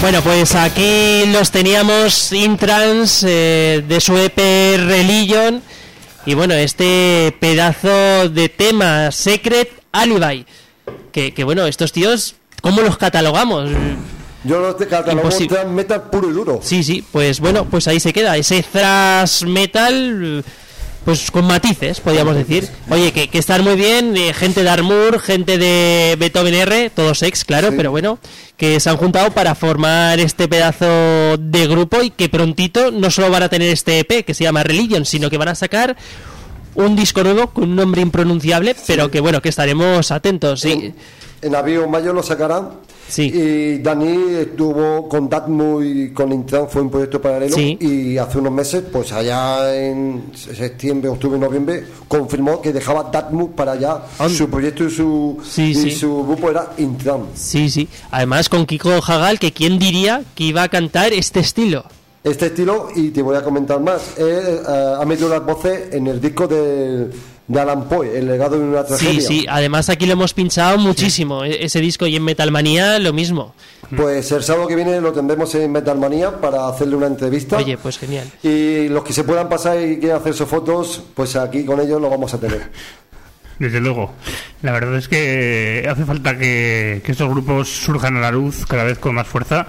Bueno, pues aquí los teníamos, Intrans, de su EP Religion, y bueno, este pedazo de tema, Secret Alibi, que bueno, estos tíos, ¿cómo los catalogamos? Yo los catalogo thrash metal puro y duro. Sí, pues bueno, pues ahí se queda, ese thrash metal, pues con matices, podríamos decir. Oye, que están muy bien, gente de Armour, gente de Beethoven R, todos ex, claro, sí. Pero bueno, que se han juntado para formar este pedazo de grupo y que prontito no solo van a tener este EP que se llama Religion, sino que van a sacar un disco nuevo con un nombre impronunciable, pero que bueno, que estaremos atentos. Sí. En abril o mayo lo sacarán. Sí. Y Dani estuvo con Datmu y con Intrans, fue un proyecto paralelo, sí. Y hace unos meses, pues allá en septiembre, octubre, noviembre, confirmó que dejaba Datmu para allá. Su proyecto y su grupo era Intrans. Sí. Además con Kiko Hagal, que quién diría que iba a cantar este estilo. Y te voy a comentar más. Ha metido las voces en el disco de Alan Poe, El legado de una tragedia. Sí, además aquí lo hemos pinchado muchísimo, ese disco, y en Metalmanía lo mismo. Pues el sábado que viene lo tendremos en Metalmanía para hacerle una entrevista. Oye, pues genial. Y los que se puedan pasar y quieran hacerse fotos, pues aquí con ellos lo vamos a tener. Desde luego. La verdad es que hace falta que estos grupos surjan a la luz cada vez con más fuerza,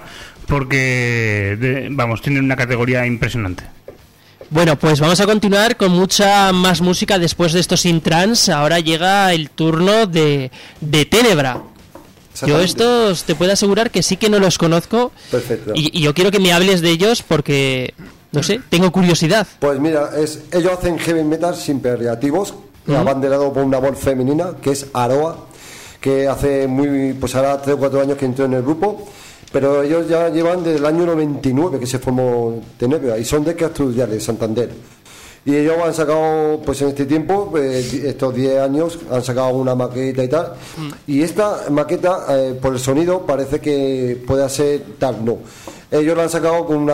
porque tienen una categoría impresionante. Bueno, pues vamos a continuar con mucha más música después de estos Intrans. Ahora llega el turno de Tenebra. Yo estos te puedo asegurar que sí que no los conozco. Perfecto. Y yo quiero que me hables de ellos porque, no sé, tengo curiosidad. Pues mira, ellos hacen heavy metal sin paliativos, abanderado por una voz femenina que es Aroa, que hace pues ahora 3 o 4 años que entró en el grupo. Pero ellos ya llevan desde el año 99 que se formó Tenebra y son de Castellar, de Santander. Y ellos han sacado, pues en este tiempo, estos 10 años, han sacado una maqueta y tal. Y esta maqueta, por el sonido, parece que puede ser tal, no. Ellos la han sacado con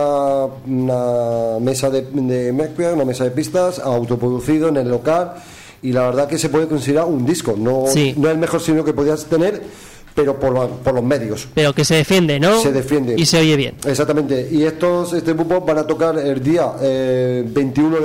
una mesa de mezcla, una mesa de pistas, autoproducido en el local. Y la verdad que se puede considerar un disco. No es el mejor sonido que podías tener, pero por los medios. Pero que se defiende, ¿no? Se defiende. Y se oye bien. Exactamente. Y este grupo van a tocar el día 21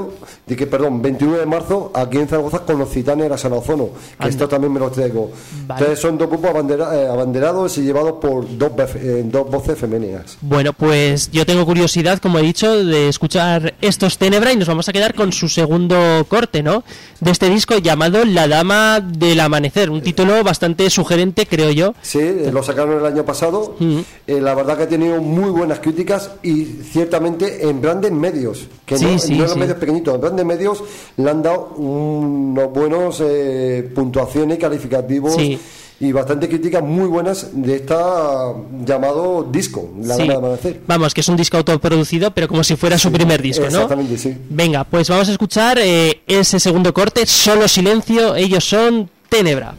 de marzo aquí en Zaragoza con los Titanes de la San Ozono, que esto también me lo traigo. Vale. Entonces son 2 grupos abanderados y llevados por 2 voces femeninas. Bueno, pues yo tengo curiosidad, como he dicho, de escuchar estos Tenebra y nos vamos a quedar con su segundo corte, ¿no? De este disco llamado La Dama del Amanecer, un título bastante sugerente, creo yo. Sí, lo sacaron el año pasado. La verdad que ha tenido muy buenas críticas y ciertamente en grandes medios, que no en los medios pequeñitos, en grandes medios le han dado unos buenos puntuaciones y calificativos y bastante críticas muy buenas de esta llamado disco, La Dama del Amanecer. Vamos, que es un disco autoproducido, pero como si fuera su primer disco, exactamente, ¿no? Sí. Venga, pues vamos a escuchar ese segundo corte, Solo Silencio, ellos son Tenebra.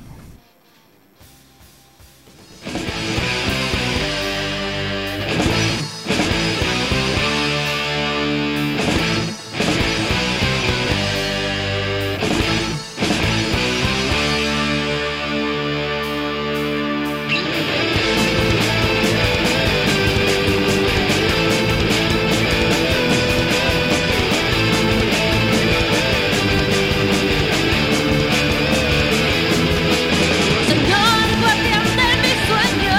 Señor, guardián de mis sueños.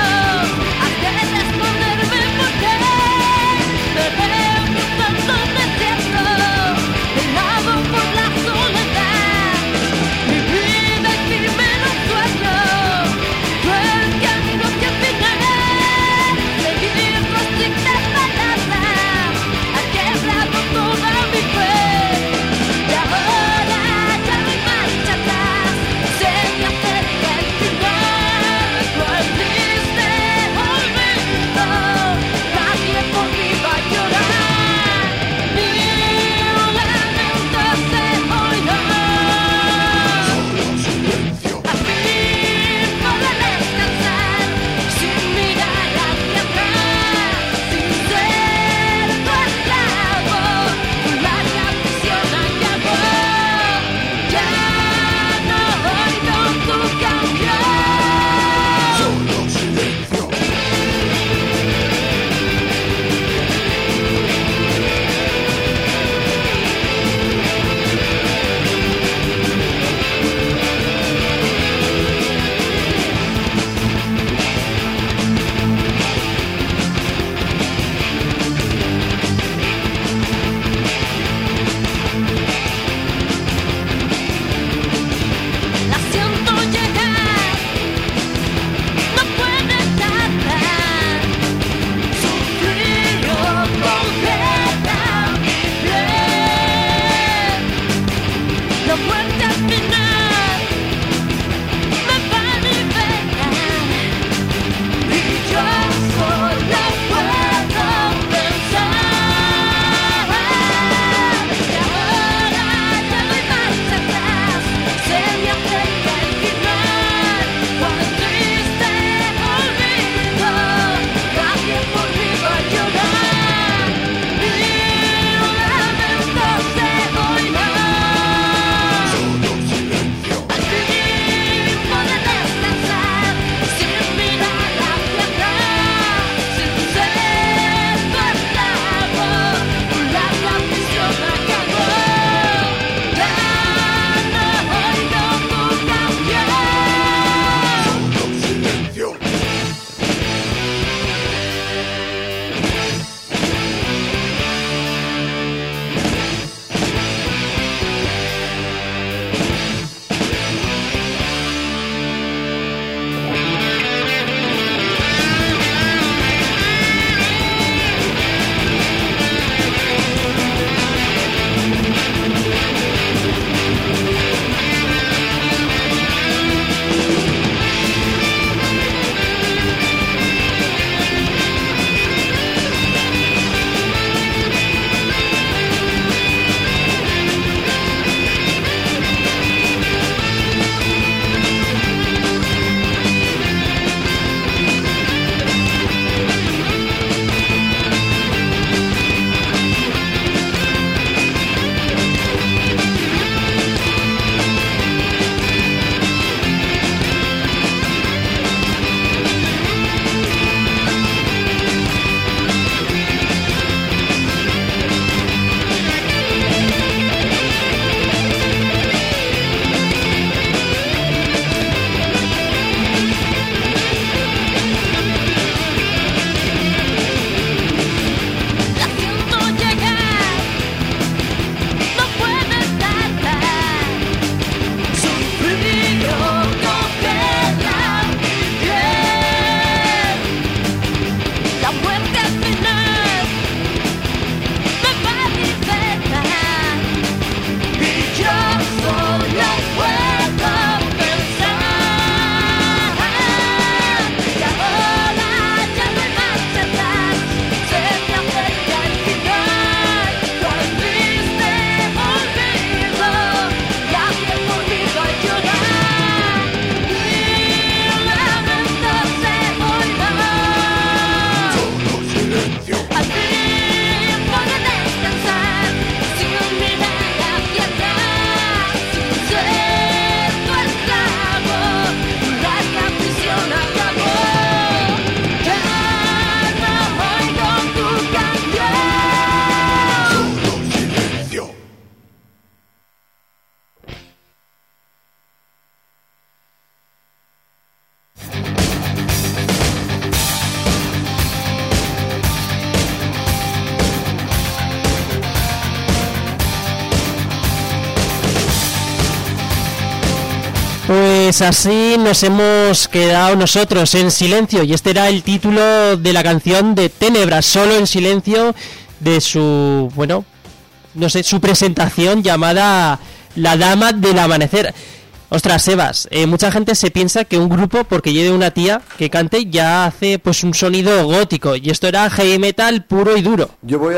Pues así nos hemos quedado nosotros en silencio, y este era el título de la canción de Tenebras, Solo en Silencio, de su, bueno, no sé, su presentación llamada La Dama del Amanecer. Ostras, Sebas, mucha gente se piensa que un grupo, porque lleve una tía que cante, ya hace pues un sonido gótico, y esto era heavy metal puro y duro.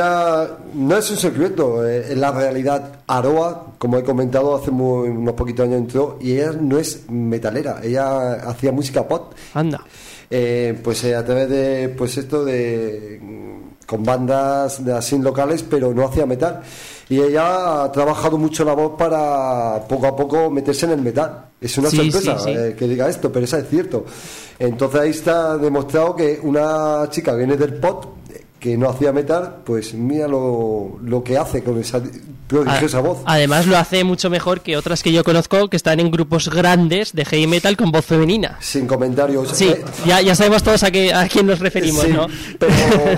No es un secreto, en la realidad Aroa, como he comentado, hace unos poquitos años entró, y ella no es metalera, ella hacía música pop. Anda. Pues a través de, pues esto de, con bandas así locales, pero no hacía metal. Y ella ha trabajado mucho la voz para poco a poco meterse en el metal. Es una sorpresa que diga esto, pero eso es cierto. Entonces ahí está demostrado que una chica que viene del pop, que no hacía metal, pues mira lo que hace con esa prodigiosa voz. Además lo hace mucho mejor que otras que yo conozco que están en grupos grandes de heavy metal con voz femenina. Sin comentarios. Sí, ya sabemos todos a quién nos referimos, sí, ¿no? Pero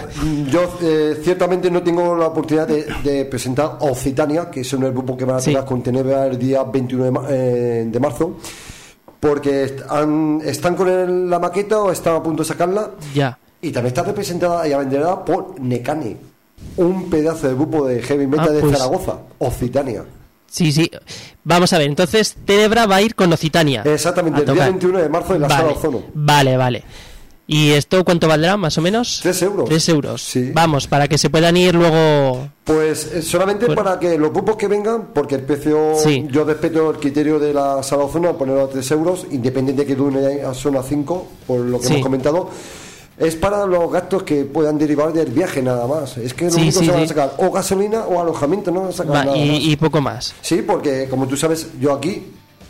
yo ciertamente no tengo la oportunidad de presentar Occitania, que es un grupo que van a tocar con Tenebra el día 21 de marzo, porque están con la maqueta o están a punto de sacarla. Ya. Y también está representada y abanderada por Nekane, un pedazo de grupo de heavy metal de Zaragoza, Occitania. Sí. Vamos a ver, entonces Tenebra va a ir con Occitania. Exactamente, el día 21 de marzo en la Sala Ozono. Vale. ¿Y esto cuánto valdrá, más o menos? 3 euros. 3 euros. Sí. Vamos, para que se puedan ir luego... Pues solamente para que los grupos que vengan, porque el precio, yo respeto el criterio de la Sala Ozono, ponerlo a 3 euros, independiente de que dure a zona 5, por lo que hemos comentado. Es para los gastos que puedan derivar del viaje nada más. Es que lo único se van a sacar o gasolina o alojamiento, no van a sacar nada más. Y poco más. Sí, porque como tú sabes, yo aquí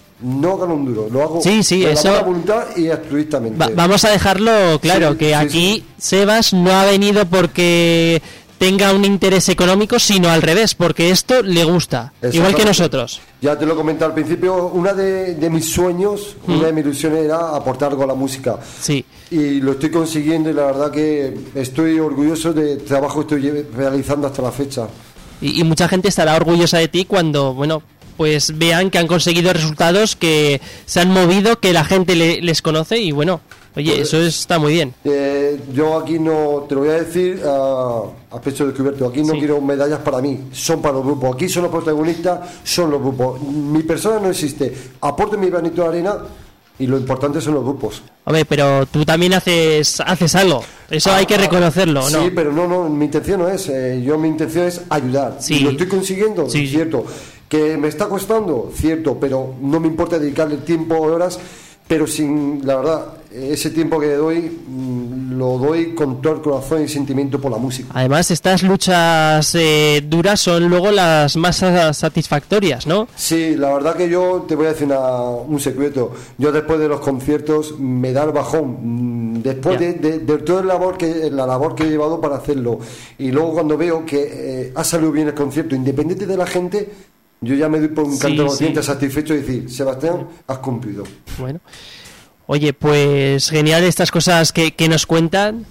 no gano un duro, lo hago de la buena voluntad y altruistamente. Vamos a dejarlo claro, que aquí Sebas no ha venido porque tenga un interés económico, sino al revés, porque esto le gusta, igual que nosotros. Ya te lo comenté al principio, una de mis sueños, una de mis ilusiones era aportar algo a la música. Sí. Y lo estoy consiguiendo, y la verdad que estoy orgulloso del trabajo que estoy realizando hasta la fecha. Y mucha gente estará orgullosa de ti cuando, bueno, pues vean que han conseguido resultados, que se han movido, que la gente les conoce, y bueno, oye, pues, eso está muy bien. Yo aquí no, te lo voy a decir a pecho descubierto, aquí no quiero medallas para mí, son para los grupos, aquí son los protagonistas, son los grupos. Mi persona no existe, aporto mi granito de arena, y lo importante son los grupos. Hombre, pero tú también haces algo, eso hay que reconocerlo, ¿no? Sí, pero no, mi intención no es, mi intención es ayudar, y lo estoy consiguiendo, cierto. Que me está costando, cierto, pero no me importa dedicarle tiempo o horas, pero sin, la verdad, ese tiempo que doy, lo doy con todo el corazón y sentimiento por la música. Además, estas luchas duras son luego las más satisfactorias, ¿no? Sí, la verdad que yo te voy a decir un secreto. Yo después de los conciertos me da el bajón, después de toda la labor que he llevado para hacerlo. Y luego cuando veo que ha salido bien el concierto, independiente de la gente, yo ya me doy por un canto de los dientes satisfecho y decir, Sebastián, has cumplido. Bueno, oye, pues genial estas cosas que nos cuentas,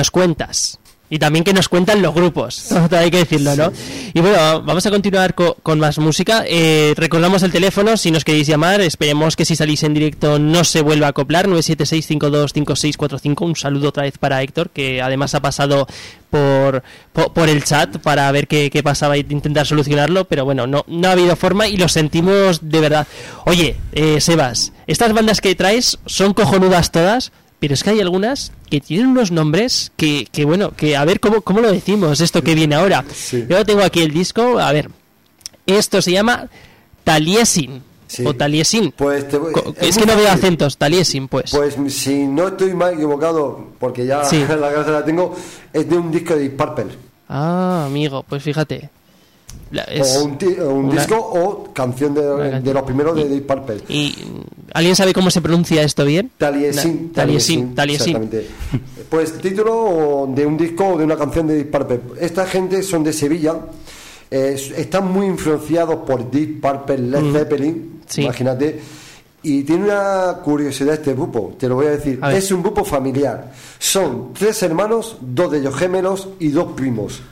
y también que nos cuentan los grupos, hay que decirlo, ¿no? Y bueno, vamos a continuar con más música. Recordamos el teléfono, si nos queréis llamar, esperemos que si salís en directo no se vuelva a acoplar, 976525645. Un saludo otra vez para Héctor, que además ha pasado por el chat para ver qué pasaba e intentar solucionarlo, pero bueno, no ha habido forma y lo sentimos de verdad. Oye, Sebas, estas bandas que traes son cojonudas todas, pero es que hay algunas que tienen unos nombres que bueno, que a ver cómo lo decimos esto que viene ahora. Yo tengo aquí el disco, a ver, esto se llama Taliesin. O Taliesin. Pues es que no veo acentos, Taliesin, pues. Pues si no estoy mal equivocado, porque ya la cabeza la tengo, es de un disco de Deep Purple. Ah, amigo, pues fíjate. O un disco o canción de los primeros de Deep Purple. ¿Y alguien sabe cómo se pronuncia esto bien? Taliesin. Exactamente. Pues título de un disco o de una canción de Deep Purple. Esta gente son de Sevilla. Están muy influenciados por Deep Purple, Led Zeppelin, imagínate, y tiene una curiosidad este grupo, te lo voy a decir, es un grupo familiar, son 3 hermanos, 2 de ellos gemelos y 2 primos,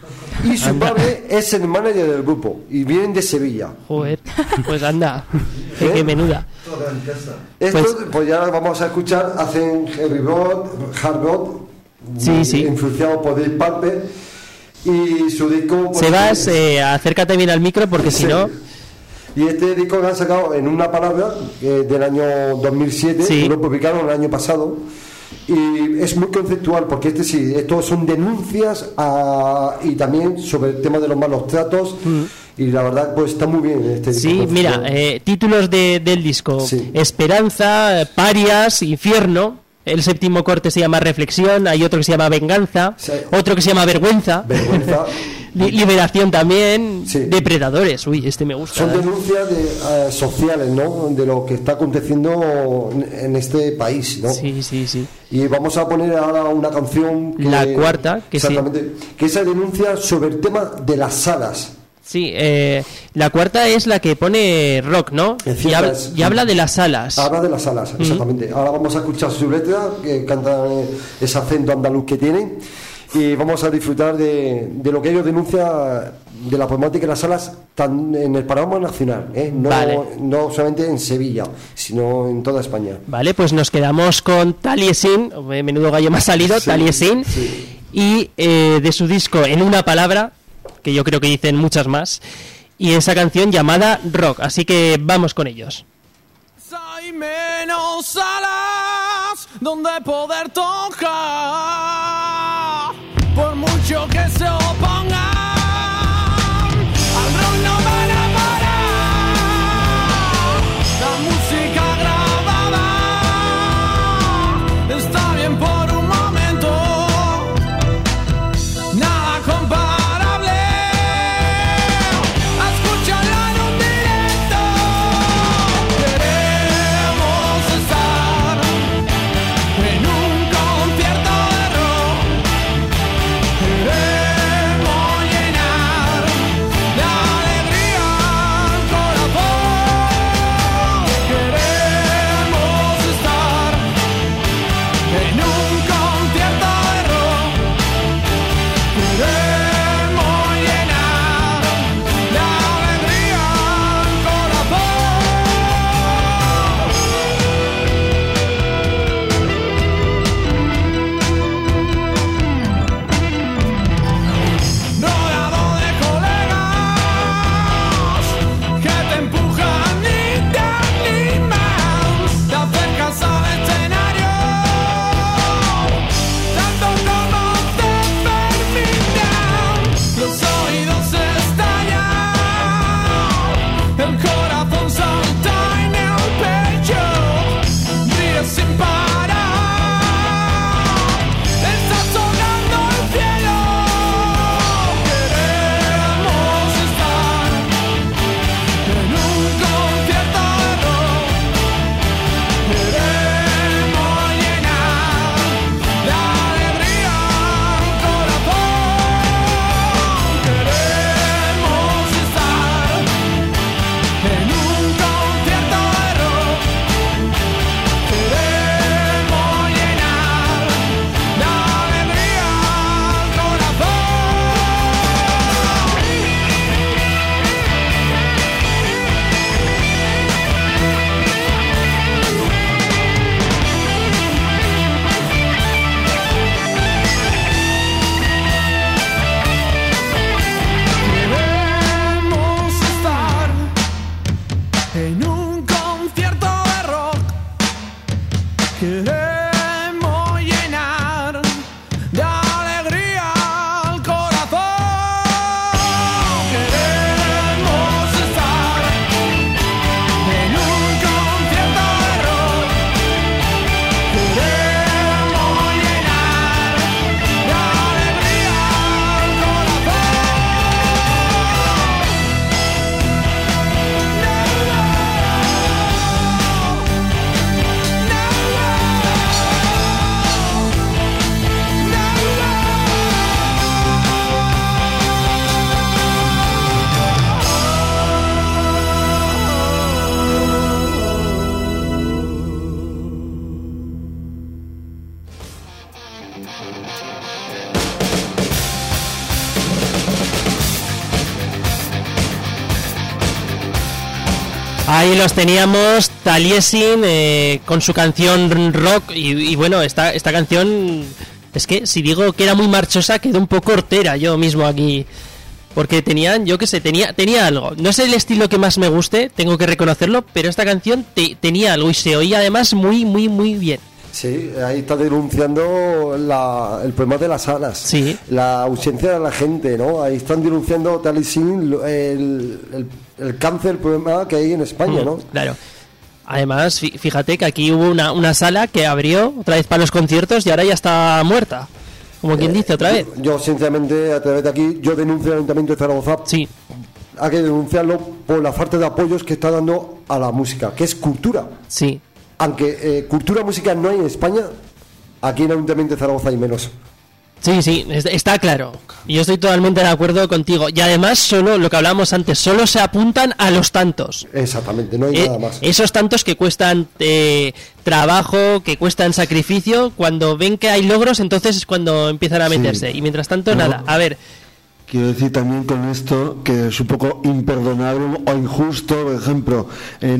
y su padre es el manager del grupo y vienen de Sevilla. Joder, pues anda, qué menuda. Esto, pues ya vamos a escuchar, hacen heavy rock, hard rock, sí. influenciado por Deep Purple, y su disco... Pues, Sebas, acércate bien al micro porque si no... Y este disco lo han sacado en una palabra del año 2007, lo publicaron el año pasado, y es muy conceptual porque estos son denuncias y también sobre el tema de los malos tratos, y la verdad pues está muy bien este disco. Sí, mira, títulos del disco: Esperanza, Parias, Infierno. El séptimo corte se llama Reflexión, hay otro que se llama Venganza, otro que se llama Vergüenza. Liberación también, Depredadores, este me gusta. Son denuncias sociales, ¿no? De lo que está aconteciendo en este país, ¿no? Sí. Y vamos a poner ahora una canción la cuarta, que que esa denuncia sobre el tema de las salas. Sí, la cuarta es la que pone rock, ¿no? Y habla de las salas. Habla de las salas, exactamente. Ahora vamos a escuchar su letra, que canta ese acento andaluz que tienen, y vamos a disfrutar de lo que ellos denuncian de la problemática de las salas en el panorama nacional, no solamente en Sevilla, sino en toda España. Vale, pues nos quedamos con Taliesin, menudo gallo me ha salido, Taliesin, y de su disco En una palabra, que yo creo que dicen muchas más, y esa canción llamada Rock, así que vamos con ellos. Hay menos salas donde poder tocar, por mucho que se opongan al rock no van a parar. La música grabada está bien por un momento, nada comparable. Queremos estar en un concierto de rock. Ahí los teníamos, Taliesin, con su canción rock. Y bueno, esta canción, es que si digo que era muy marchosa, quedó un poco hortera yo mismo aquí. Porque tenían, yo qué sé, tenía algo. No es el estilo que más me guste, tengo que reconocerlo, pero esta canción tenía algo y se oía además muy, muy, muy bien. Sí, ahí está denunciando el problema de las salas, sí, la ausencia de la gente, ¿no? Ahí están denunciando Taliesin el cáncer, el problema que hay en España, ¿no? Claro. Además, fíjate que aquí hubo una sala que abrió otra vez para los conciertos y ahora ya está muerta. Como quien dice, otra vez. Yo sinceramente, a través de aquí, yo denuncio al Ayuntamiento de Zaragoza. Sí. Hay que denunciarlo por la falta de apoyos que está dando a la música, que es cultura. Sí. Aunque cultura musical no hay en España, aquí en el Ayuntamiento de Zaragoza hay menos. Sí, está claro. Y yo estoy totalmente de acuerdo contigo. Y además, solo lo que hablábamos antes, solo se apuntan a los tantos. Exactamente, no hay nada más. Esos tantos que cuestan trabajo, que cuestan sacrificio, cuando ven que hay logros, entonces es cuando empiezan a meterse. Y mientras tanto, nada. A ver. Quiero decir también con esto que es un poco imperdonable o injusto, por ejemplo,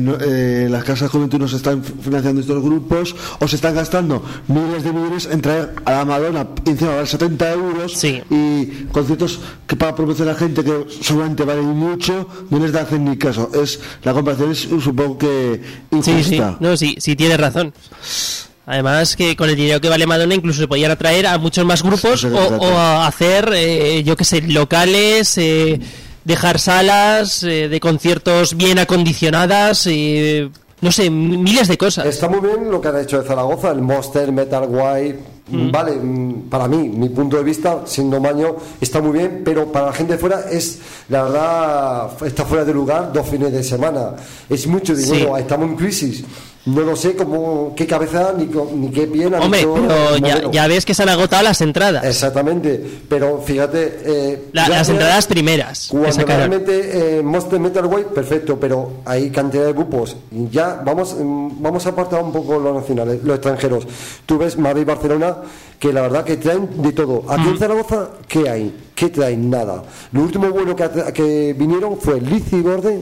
en las casas de juventud no se están financiando estos grupos o se están gastando miles de millones en traer a la Madonna encima de 70 euros sí. Y conciertos que para promocionar a gente que solamente valen mucho, no les hacen ni caso. La comparación es supongo que injusta. Sí, tienes razón. Además que con el dinero que vale Madonna incluso se podían atraer a muchos más grupos o a hacer, yo qué sé, locales, dejar salas de conciertos bien acondicionadas, no sé, miles de cosas. Está muy bien lo que han hecho de Zaragoza, el Monster, Metal White. Vale, para mí, mi punto de vista, siendo maño, está muy bien, pero para la gente de fuera la verdad, está fuera de lugar 2 fines de semana. Es mucho dinero, sí. Estamos en crisis. No lo sé qué cabeza ni qué pie. Hombre, pero ya ves que se han agotado las entradas. Exactamente, pero fíjate... las entradas primeras. Cuando realmente Monster Metal White, perfecto, pero hay cantidad de grupos. Y ya vamos a apartar un poco los nacionales, los extranjeros. Tú ves Madrid y Barcelona, que la verdad que traen de todo. Aquí en Zaragoza, ¿qué hay? ¿Qué traen? Nada. Lo último bueno que vinieron fue Lizzy Borden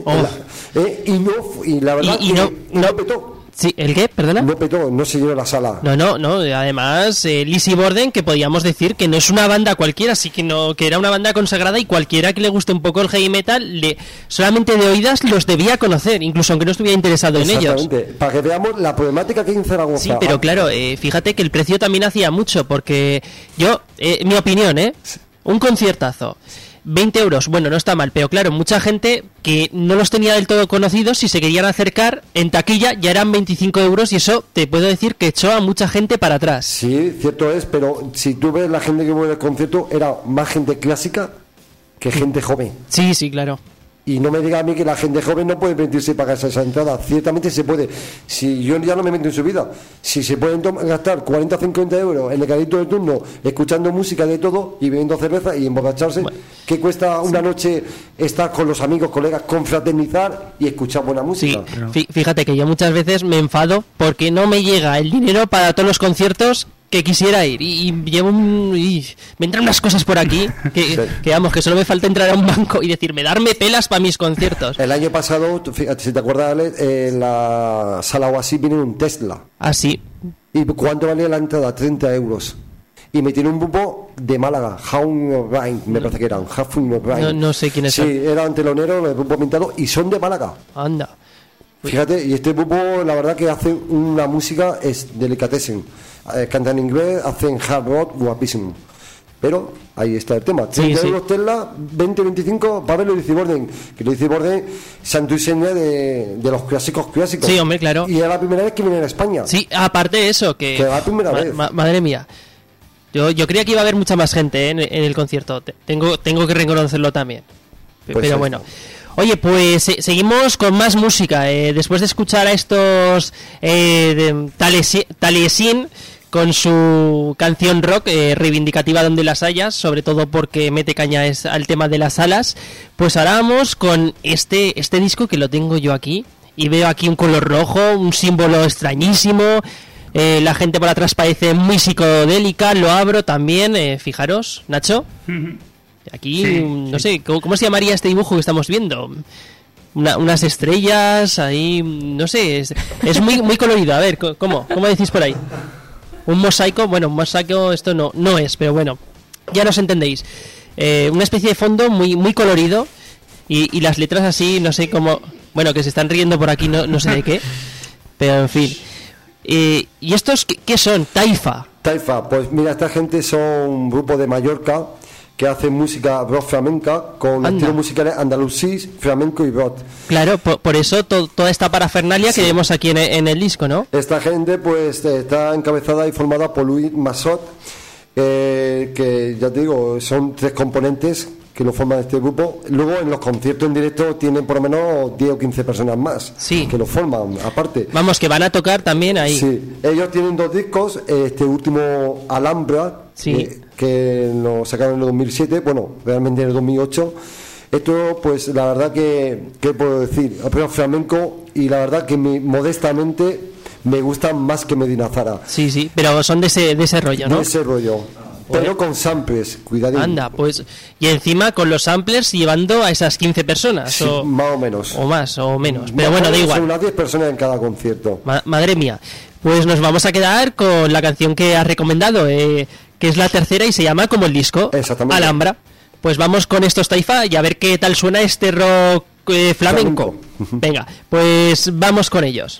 y la verdad no petó. Sí, ¿el qué? ¿Perdona? No petó, no se llenó la sala. No, además Lizzy Borden, que podíamos decir que no es una banda cualquiera, sí que era una banda consagrada y cualquiera que le guste un poco el heavy metal, solamente de oídas los debía conocer, incluso aunque no estuviera interesado en ellos. Exactamente, para que veamos la problemática que hay en Zaragoza. Sí, pero claro, fíjate que el precio también hacía mucho, porque mi opinión, un conciertazo, 20 euros, bueno, no está mal, pero claro, mucha gente que no los tenía del todo conocidos, si se querían acercar en taquilla ya eran 25 euros y eso te puedo decir que echó a mucha gente para atrás. Sí, cierto es, pero si tú ves la gente que fue al concierto, era más gente clásica que gente joven. Sí, claro. Y no me diga a mí que la gente joven no puede permitirse pagar esa entrada. Ciertamente se puede. Si yo ya no me meto en su vida, si se pueden gastar 40 o 50 euros en el carrito de turno, escuchando música de todo y bebiendo cerveza y emborracharse, bueno, ¿qué cuesta una noche estar con los amigos, colegas, confraternizar y escuchar buena música? Sí, claro. Fíjate que yo muchas veces me enfado porque no me llega el dinero para todos los conciertos que quisiera ir y llevo me entran unas cosas por aquí que vamos, que solo me falta entrar a un banco y decirme, darme pelas para mis conciertos. El año pasado, fíjate, si te acuerdas, Alex, en la sala o así vino un Tesla. Ah, sí. ¿Y cuánto valía la entrada? 30 euros. Y me tiene un grupo de Málaga, Jaun Rain, me parece que eran, Jaun Rain. No sé quiénes son. Sí, eran teloneros, el grupo pintado, y son de Málaga. Anda. Fíjate, y este grupo, la verdad que hace una música, es delicatessen. Cantan en inglés, hacen hard rock, guapísimo. Pero ahí está el tema. 30 euros Tesla, 20-25 para verlo Lizzy Borden. Que Lizzy Borden santo y seña de los clásicos. Sí, hombre, claro. Y es la primera vez que viene a España. Sí, aparte de eso, que va la primera vez. Madre mía. Yo creía que iba a haber mucha más gente en el concierto. Tengo que reconocerlo también. Pues pero bueno. Oye, pues seguimos con más música. Después de escuchar a estos Taliesin con su canción rock reivindicativa donde las hayas, sobre todo porque mete caña al tema de las alas, pues ahora vamos con este disco que lo tengo yo aquí y veo aquí un color rojo, un símbolo extrañísimo. La gente por atrás parece muy psicodélica, lo abro también, fijaros, Nacho. Aquí, sí. No sé, ¿cómo se llamaría este dibujo que estamos viendo? unas estrellas ahí, no sé, es muy colorido. A ver, ¿cómo decís por ahí? Un mosaico, bueno, un mosaico esto no es, pero bueno, ya nos entendéis. Una especie de fondo muy colorido y las letras así, no sé cómo, bueno, que se están riendo por aquí, no sé de qué, pero en fin. ¿Y estos qué son? Taifa, pues mira, esta gente son un grupo de Mallorca que hace música rock flamenca con estilos musicales andalusí, flamenco y rock. Claro, por eso toda esta parafernalia que vemos aquí en el disco, ¿no? Esta gente pues está encabezada y formada por Luis Massot, que ya te digo, son 3 componentes que lo forman este grupo. Luego en los conciertos en directo tienen por lo menos 10 o 15 personas más que lo forman, aparte. Vamos, que van a tocar también ahí. Sí, ellos tienen 2 discos, este último Alhambra, que lo sacaron en el 2007, bueno, realmente en el 2008. Esto, pues la verdad que, ¿qué puedo decir? Pero flamenco, y la verdad que modestamente me gustan más que Medina Zara. Sí, pero son de ese rollo, ¿no? De ese rollo. Pero con samplers, cuidadín. Anda, pues. Y encima con los samplers llevando a esas 15 personas. Sí, más o menos. O más o menos. Pero bueno, da igual. Son unas 10 personas en cada concierto. Madre mía. Pues nos vamos a quedar con la canción que has recomendado, que es la tercera y se llama como el disco. Exactamente. Alhambra. Pues vamos con estos Taifa y a ver qué tal suena este rock flamenco. Venga, pues vamos con ellos.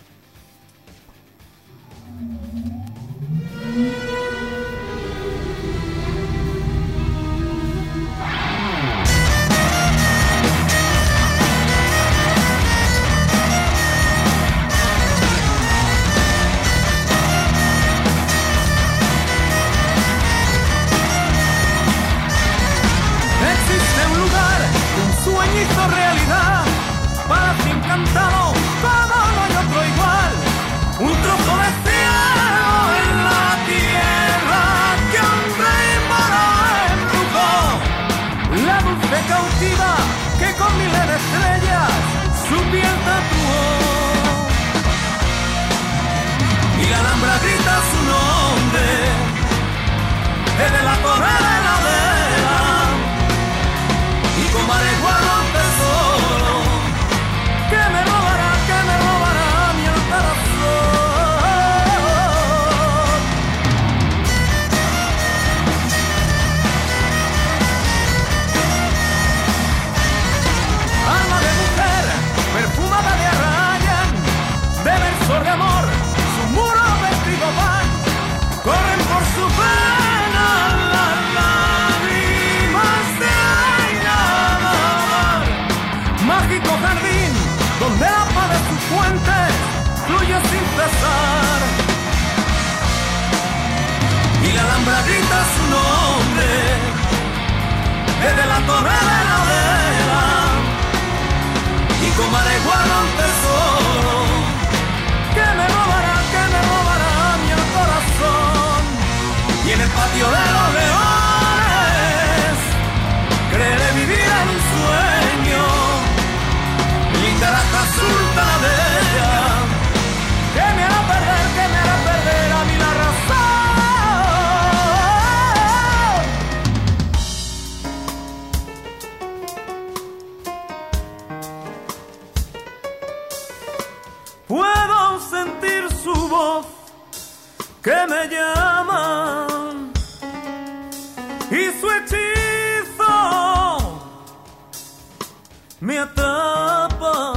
Y la Alhambra grita su nombre desde la torre de la vela y con Mareguarda un tesoro que me robará mi corazón. Y en el patio de los leones creeré vivir en un sueño, linda la sultana de ella que me hará perder a mí la razón. Puedo sentir su voz que me llama y su hechizo me atrapa.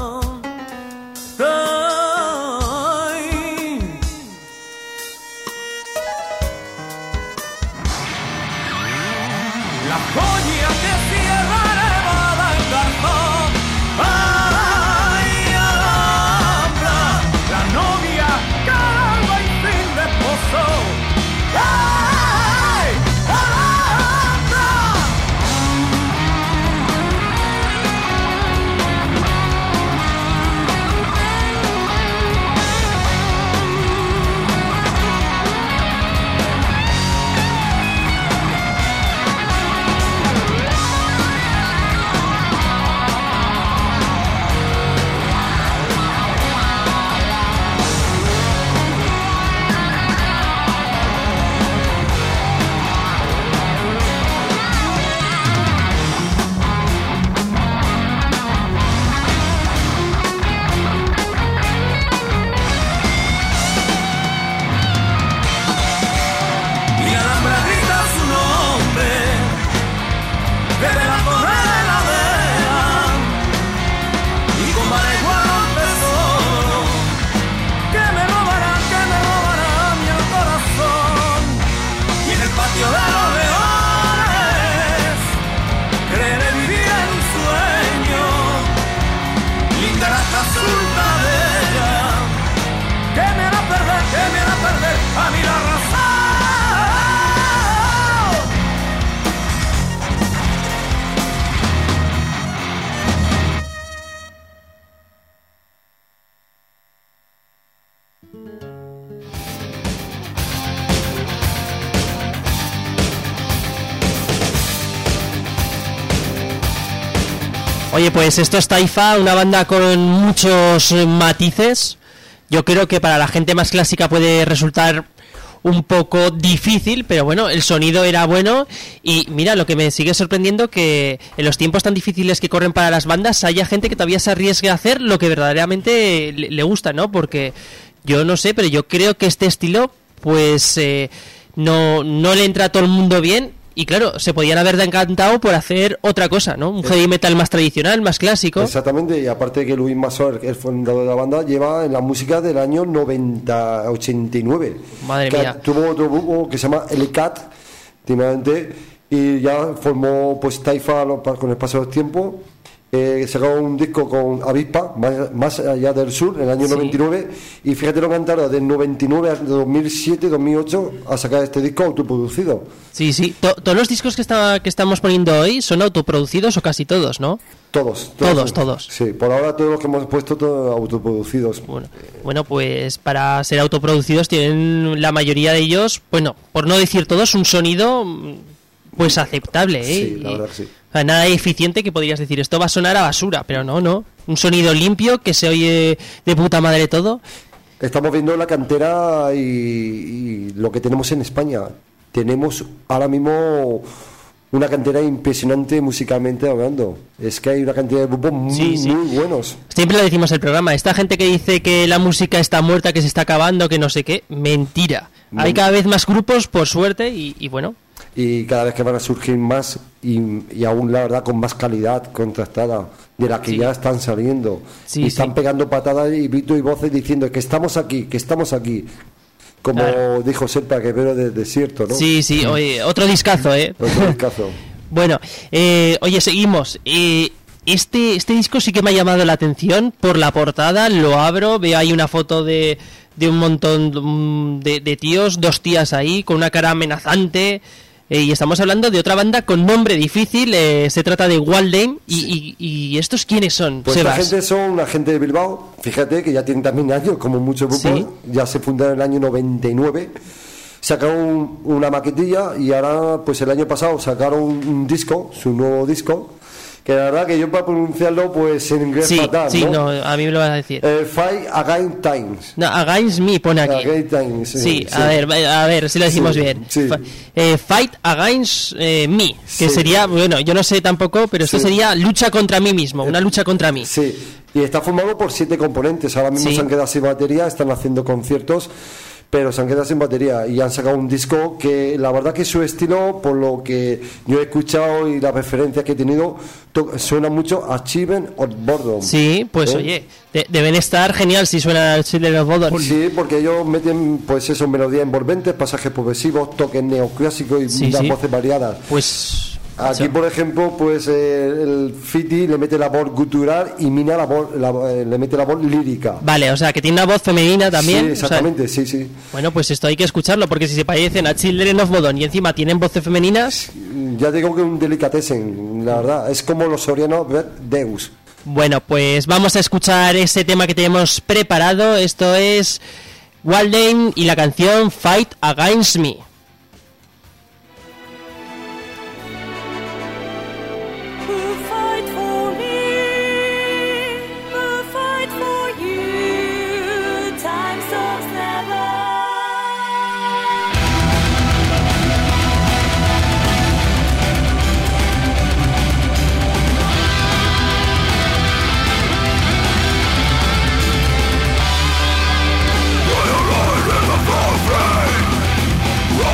La joya que cierra elevada el garzón. ¡Ay, Alhambra! La novia calva y fin de pozo. ¡Ay, Alhambra! Oye, pues esto es Taifa, una banda con muchos matices. Yo creo que para la gente más clásica puede resultar un poco difícil, pero bueno, el sonido era bueno. Y mira, lo que me sigue sorprendiendo, que en los tiempos tan difíciles que corren para las bandas haya gente que todavía se arriesgue a hacer lo que verdaderamente le gusta, ¿no? Porque yo no sé, pero yo creo que este estilo pues no le entra a todo el mundo bien. Y claro, se podían haber encantado por hacer otra cosa, ¿no? Un heavy metal más tradicional, más clásico. Exactamente, y aparte de que Luis Masor, el fundador de la banda, lleva en la música del año 89. Madre mía. Tuvo otro grupo que se llama El Cat, últimamente, y ya formó pues Taifa con el paso del tiempo. Sacó un disco con Avispa, más allá del sur, en el año 99, y fíjate lo que han tardado del 99 al 2007, 2008 a sacar este disco autoproducido. Sí, todos los discos que estamos poniendo hoy son autoproducidos, o casi todos, ¿no? Todos. Sí, por ahora todos los que hemos puesto todos autoproducidos. Bueno, pues para ser autoproducidos tienen la mayoría de ellos, bueno, por no decir todos, un sonido pues aceptable, ¿eh? Sí, la verdad que sí. O sea, nada eficiente que podrías decir, esto va a sonar a basura, pero no. Un sonido limpio, que se oye de puta madre todo. Estamos viendo la cantera y lo que tenemos en España. Tenemos ahora mismo una cantera impresionante musicalmente hablando. Es que hay una cantidad de grupos muy buenos. Siempre lo decimos en el programa, esta gente que dice que la música está muerta, que se está acabando, que no sé qué, mentira. Hay cada vez más grupos, por suerte, y bueno. Y cada vez que van a surgir más y aún la verdad con más calidad contrastada de la que ya están saliendo, y están pegando patadas y gritos y voces diciendo que estamos aquí, como dijo Serpa, que veo del desierto, ¿no? Sí, oye, otro discazo, Otro discazo. Bueno, oye, seguimos. Este disco sí que me ha llamado la atención por la portada. Lo abro, veo ahí una foto de un montón de tíos, 2 tías ahí con una cara amenazante. Y estamos hablando de otra banda con nombre difícil. Se trata de Waldheim. ¿Y estos quiénes son? Pues esta gente son una gente de Bilbao. Fíjate que ya tienen también años, como muchos grupos. Ya se fundaron en el año 99. Sacaron una maquetilla y ahora, pues el año pasado sacaron un disco, su nuevo disco. Que la verdad que yo para pronunciarlo pues en inglés fatal, ¿no? A mí me lo vas a decir. Fight Against Times. No, Against Me pone aquí. Against Times, sí. A ver si lo decimos bien. Sí. Fight Against Me, que sería, bueno, yo no sé tampoco, pero esto sería lucha contra mí mismo, una lucha contra mí. Sí, y está formado por 7 componentes. Ahora mismo se han quedado sin batería, están haciendo conciertos, pero se han quedado sin batería y han sacado un disco que la verdad que su estilo, por lo que yo he escuchado y las referencias que he tenido, suena mucho a Children of Bodom. Sí, pues oye, deben estar genial si suena a Children of Bodom. Sí, porque ellos meten pues eso, melodías envolventes, pasajes progresivos, toques neoclásicos y las voces variadas. Pues aquí, por ejemplo, pues el Fiti le mete la voz gutural y Mina le mete la voz lírica. Vale, o sea, que tiene una voz femenina también. Sí, exactamente, o sea, sí. Bueno, pues esto hay que escucharlo, porque si se parecen a Children of Bodom y encima tienen voces femeninas... Ya digo que un delicatessen, la verdad. Es como los sorianos Deus. Bueno, pues vamos a escuchar ese tema que tenemos preparado. Esto es Waldheim y la canción Fight Against Me. We'll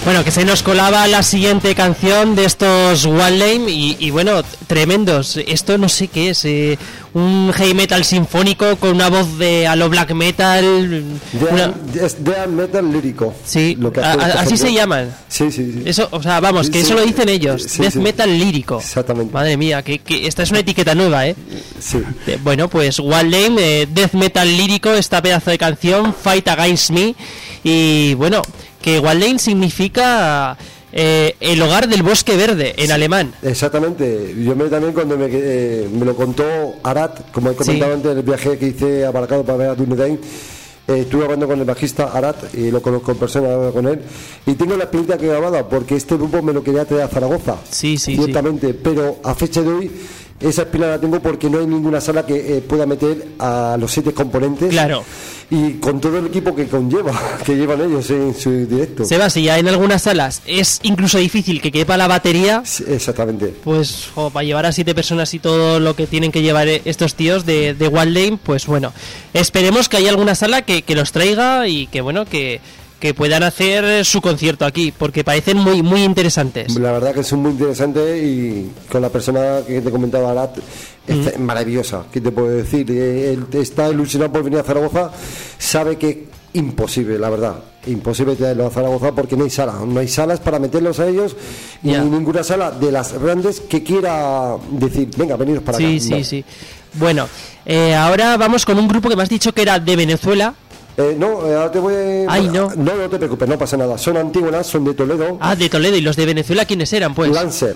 Bueno, que se nos colaba la siguiente canción de estos One Lane y bueno, tremendos. Esto no sé qué es, un heavy metal sinfónico con una voz de a lo black metal. Es death metal lírico. Sí, lo que así se llaman. Sí. Eso, o sea, vamos, que Sí, eso lo dicen ellos, sí, death sí. metal lírico. Exactamente. Madre mía, que esta es una etiqueta nueva, ¿eh? Sí. Bueno, pues One Lane, death metal lírico, esta pedazo de canción, Fight Against Me. Y bueno, que One Lane significa el hogar del bosque verde en alemán. Exactamente. Yo también cuando me lo contó Arat, como he comentado antes, el viaje que hice a Baracaldo para ver a Dunedain, estuve hablando con el bajista Arat y lo conozco en persona, he hablado con él y tengo la experiencia que grabada porque este grupo me lo quería traer a Zaragoza, ciertamente, pero a fecha de hoy esa espina la tengo porque no hay ninguna sala que pueda meter a los 7 componentes. Claro. Y con todo el equipo que llevan ellos en su directo. Sebas, y ya en algunas salas es incluso difícil que quepa la batería. Sí, exactamente. Pues para llevar a 7 personas y todo lo que tienen que llevar estos tíos de One Lane, pues bueno, esperemos que haya alguna sala que los traiga y que bueno, que puedan hacer su concierto aquí, porque parecen muy muy interesantes. La verdad que son muy interesantes y con la persona que te comentaba, Arat, es maravillosa. ¿Qué te puedo decir? Él está ilusionado por venir a Zaragoza, sabe que es imposible, la verdad, imposible traerlo a Zaragoza porque no hay salas para meterlos a ellos y ninguna sala de las grandes que quiera decir, venga, veniros para acá. Sí. Bueno, ahora vamos con un grupo que me has dicho que era de Venezuela. Ahora te voy a... Ay, no. No te preocupes, no pasa nada. Son Antígonas, son de Toledo. Ah, de Toledo. ¿Y los de Venezuela quiénes eran, pues? Lancer.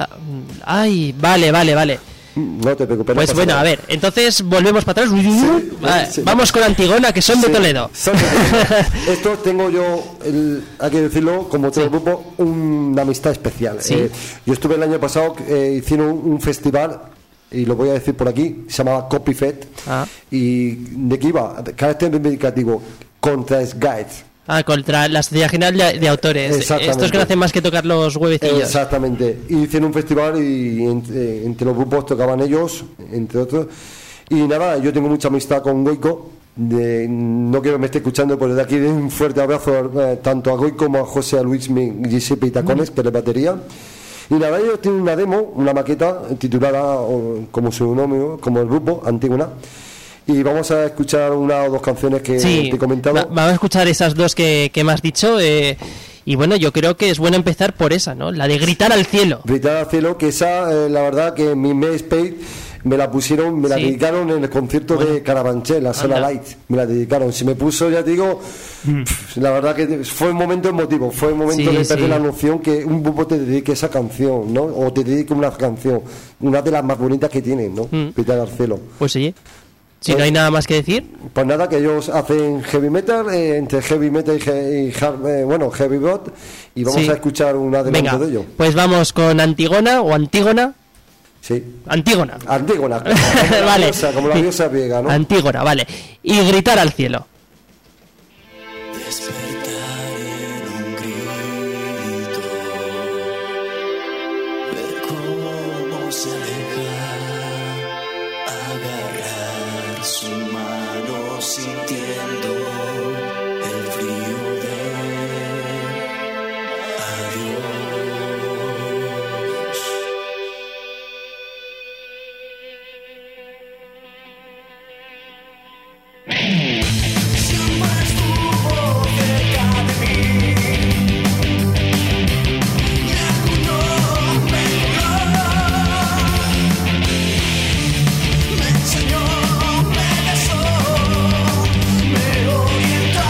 Ay, vale. No te preocupes. Pues no bueno, nada. a ver, entonces volvemos para atrás. Vamos con Antigona, que son de Toledo. Son de Toledo. Esto tengo yo, hay que decirlo, como todo el grupo, una amistad especial. Yo estuve el año pasado, hicieron un festival, y lo voy a decir por aquí, se llamaba Copy Fest, y ¿de qué iba? Carácter reivindicativo contra Guides. Contra la Sociedad General de Autores. Estos que no hacen más que tocar los huevecillos. Exactamente. Y hicieron un festival y entre los grupos tocaban ellos, entre otros. Y nada, yo tengo mucha amistad con Goico. No quiero que me esté escuchando, pero de aquí de un fuerte abrazo tanto a Goico como a José, a Luis, Giuseppe y Tacones, que es la batería. Y la verdad, ellos tienen una demo, una maqueta titulada como su nombre, como el grupo, Antígona. Y vamos a escuchar una o dos canciones que te he comentado. Vamos a escuchar esas dos que me has dicho. Y bueno, yo creo que es bueno empezar por esa, ¿no? La de Gritar al Cielo. Gritar al Cielo, que esa, la verdad, que en mi MySpace me la pusieron, me la dedicaron en el concierto de Carabanchel, la Sala Light. Me la dedicaron. Si me puso, ya te digo, la verdad que fue un momento emotivo. Fue un momento de perder la noción que un grupo te dedique esa canción, ¿no? O te dedique una canción, una de las más bonitas que tienen, ¿no? Gritar al Cielo. Pues oye. Si no hay nada más que decir. Pues nada, que ellos hacen heavy metal, entre heavy metal y heavy rock, y vamos a escuchar un adelanto de ello. Pues vamos con Antígona o Antígona. Sí. Antígona. Vale. Como la diosa griega, ¿no? Antígona, vale. Y Gritar al Cielo. Me enseñó, me besó, me orientó.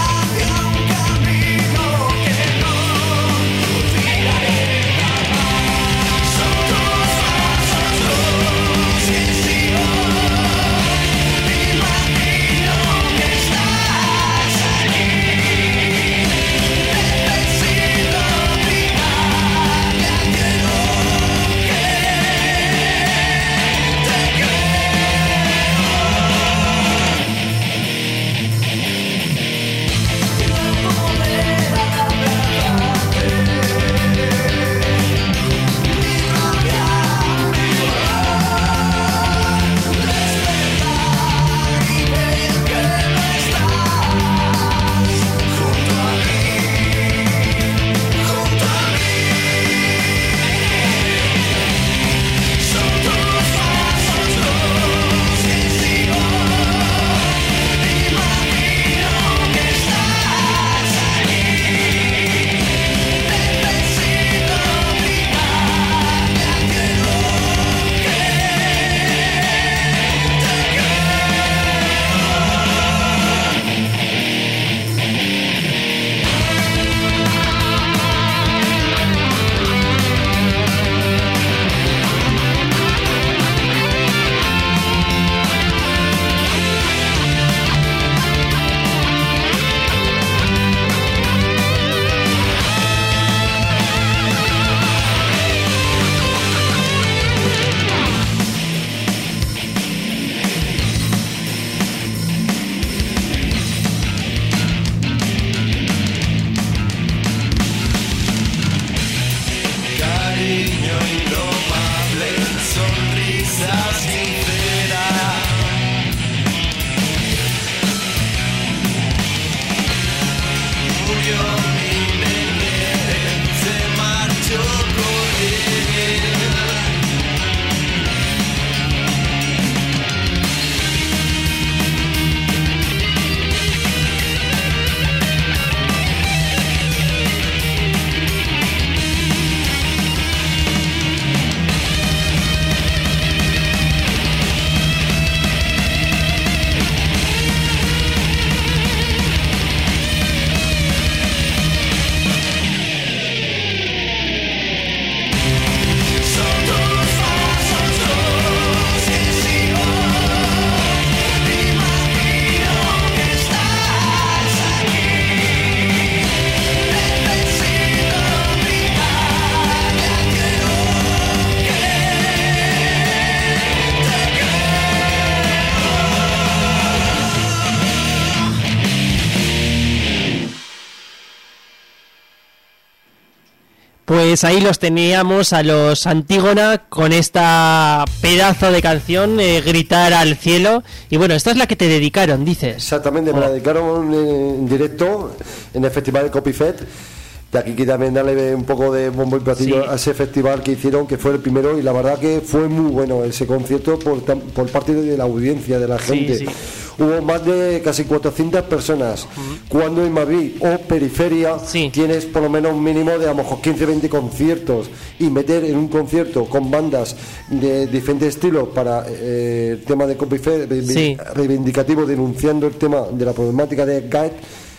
Pues ahí los teníamos a los Antígona con esta pedazo de canción, Gritar al cielo. Y bueno, esta es la que te dedicaron, dices. Exactamente, me la dedicaron en directo en el festival de Copyfest. De aquí que también darle un poco de bombo y platillo a ese festival que hicieron, que fue el primero, y la verdad que fue muy bueno ese concierto por parte de la audiencia, de la gente. Sí. Hubo más de casi 400 personas. Cuando en Madrid o periferia tienes por lo menos un mínimo de a lo mejor 15-20 conciertos, y meter en un concierto con bandas de diferentes estilos para el tema de Copyfest reivindicativo, denunciando el tema de la problemática de GAET,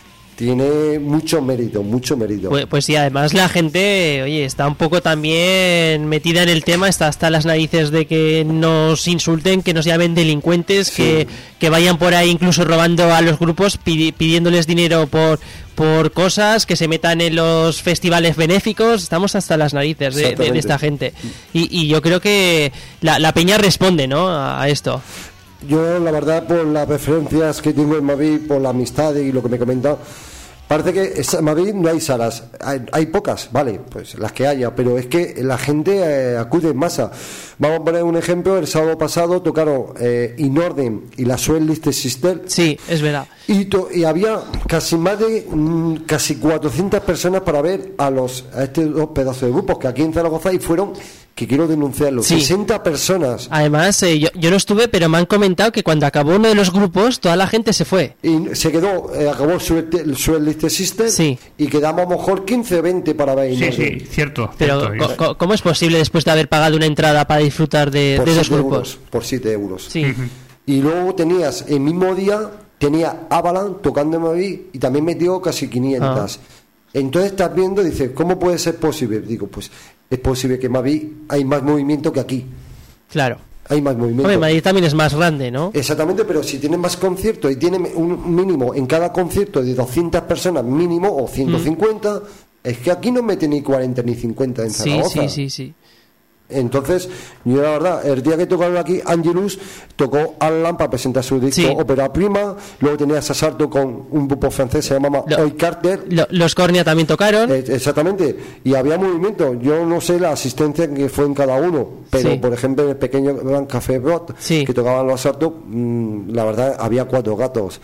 tiene mucho mérito, mucho mérito. Pues sí, además la gente, oye, está un poco también metida en el tema, está hasta las narices de que nos insulten, que nos llamen delincuentes, que vayan por ahí incluso robando a los grupos, pidiéndoles dinero por cosas, que se metan en los festivales benéficos. Estamos hasta las narices de esta gente. Y yo creo que la peña responde, ¿no?, a esto. Yo, la verdad, por las referencias que tengo en Madrid, por la amistad y lo que me he comentado, parece que en Madrid no hay salas, hay pocas, vale, pues las que haya, pero es que la gente acude en masa. Vamos a poner un ejemplo: el sábado pasado tocaron In Orden y la Sweet List Sister. Sí, es verdad. Y había casi más de casi 400 personas para ver a estos dos pedazos de grupos que aquí en Zaragoza y fueron, que quiero denunciarlo, 60 personas. Además, yo no estuve, pero me han comentado que cuando acabó uno de los grupos, toda la gente se fue. Y se quedó, acabó el Sweet List System, y quedamos a lo mejor 15-20 para ver. Sí, cierto. Pero, ¿cómo es posible después de haber pagado una entrada para disfrutar de dos grupos? Por 7 euros. Sí. Y luego tenías, el mismo día, tenía Avalanche tocando en Madrid y también metió casi 500. Entonces estás viendo, dices, ¿cómo puede ser posible? Digo, pues es posible que en Madrid hay más movimiento que aquí. Claro. Hay más movimiento. Hombre, Madrid también es más grande, ¿no? Exactamente, pero si tienen más conciertos y tienen un mínimo en cada concierto de 200 personas mínimo o 150, es que aquí no meten ni 40 ni 50 en Zaragoza. Sí. Entonces, yo la verdad, el día que tocaron aquí, Angelus tocó Alan para presentar su disco Ópera Prima. Luego tenía Sassarto con un grupo francés, se llamaba Hoy Carter. Los Cornia también tocaron. Exactamente, y había movimiento. Yo no sé la asistencia que fue en cada uno, pero por ejemplo en el pequeño Gran Café Brot, que tocaban los Sassarto, la verdad había 4 gatos.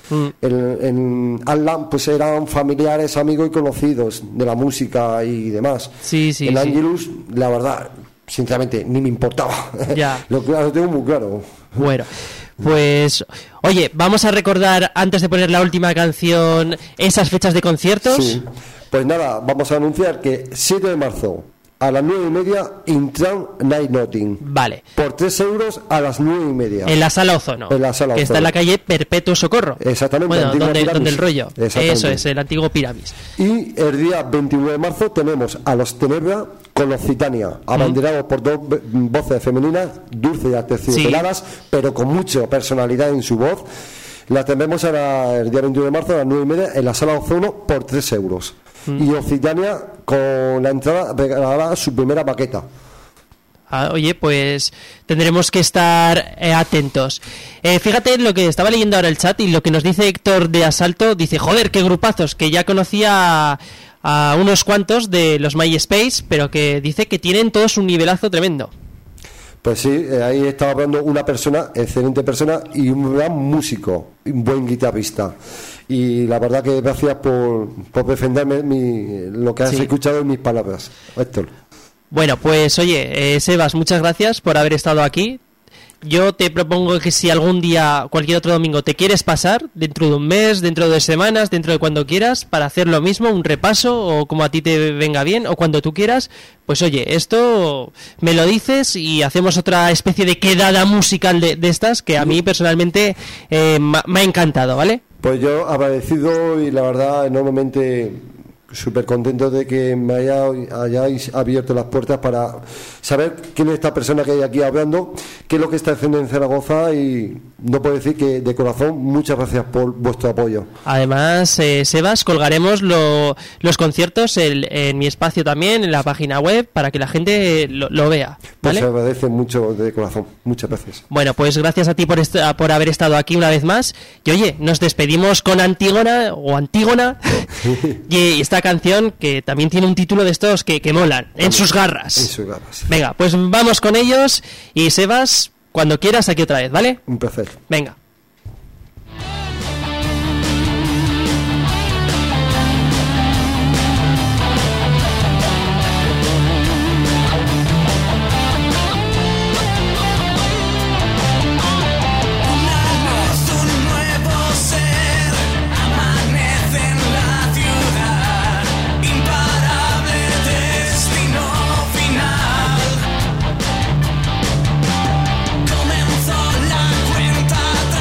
En Alan pues eran familiares, amigos y conocidos de la música y demás. En Angelus, la verdad, sinceramente ni me importaba. Lo tengo muy claro. Bueno, pues oye, vamos a recordar, antes de poner la última canción, esas fechas de conciertos. Pues nada, vamos a anunciar que 7 de marzo a las 9:30 Intran Night Nothing. Vale. Por 3 euros a las 9:30. En la Sala Ozono. En la Sala Ozono. Que está en la calle Perpetuo Socorro. Exactamente. Bueno, donde el rollo. Eso es, el antiguo Piramis. Y el día 21 de marzo tenemos a los Tenebra con los Citania, abanderados por 2 voces femeninas, dulces y aterciopeladas, pero con mucha personalidad en su voz. La tenemos el día 21 de marzo a las 9:30 en la Sala Ozono por 3 euros. Y Occitania con la entrada regalará su primera maqueta. Oye, pues tendremos que estar atentos. Fíjate lo que estaba leyendo ahora el chat, y lo que nos dice Héctor de Asalto. Dice, joder, qué grupazos, que ya conocía a unos cuantos de los MySpace, pero que dice que tienen todos un nivelazo tremendo. Pues sí, ahí estaba hablando una persona, excelente persona y un gran músico, un buen guitarrista. Y la verdad que gracias por defenderme lo que has escuchado en mis palabras, Héctor. Bueno, pues oye, Sebas, muchas gracias por haber estado aquí. Yo te propongo que si algún día, cualquier otro domingo, te quieres pasar, dentro de un mes, dentro de 2 semanas, dentro de cuando quieras, para hacer lo mismo, un repaso, o como a ti te venga bien, o cuando tú quieras, pues oye, esto me lo dices y hacemos otra especie de quedada musical de estas, que a mí personalmente me ha encantado, ¿vale? Pues yo agradecido y la verdad enormemente súper contento de que me hayáis abierto las puertas para saber quién es esta persona que hay aquí hablando, qué es lo que está haciendo en Zaragoza, y no puedo decir que de corazón muchas gracias por vuestro apoyo. Además, Sebas, colgaremos los conciertos en mi espacio también, en la página web, para que la gente lo vea, ¿vale? Pues se agradece mucho de corazón, muchas gracias. Bueno, pues gracias a ti por haber estado aquí una vez más. Y oye, nos despedimos con Antígona y esta canción que también tiene un título de estos que molan, En sus garras. En sus garras. Venga, pues vamos con ellos, y Sebas, cuando quieras, aquí otra vez, ¿vale? Un placer. Venga. Comenzó la cuenta.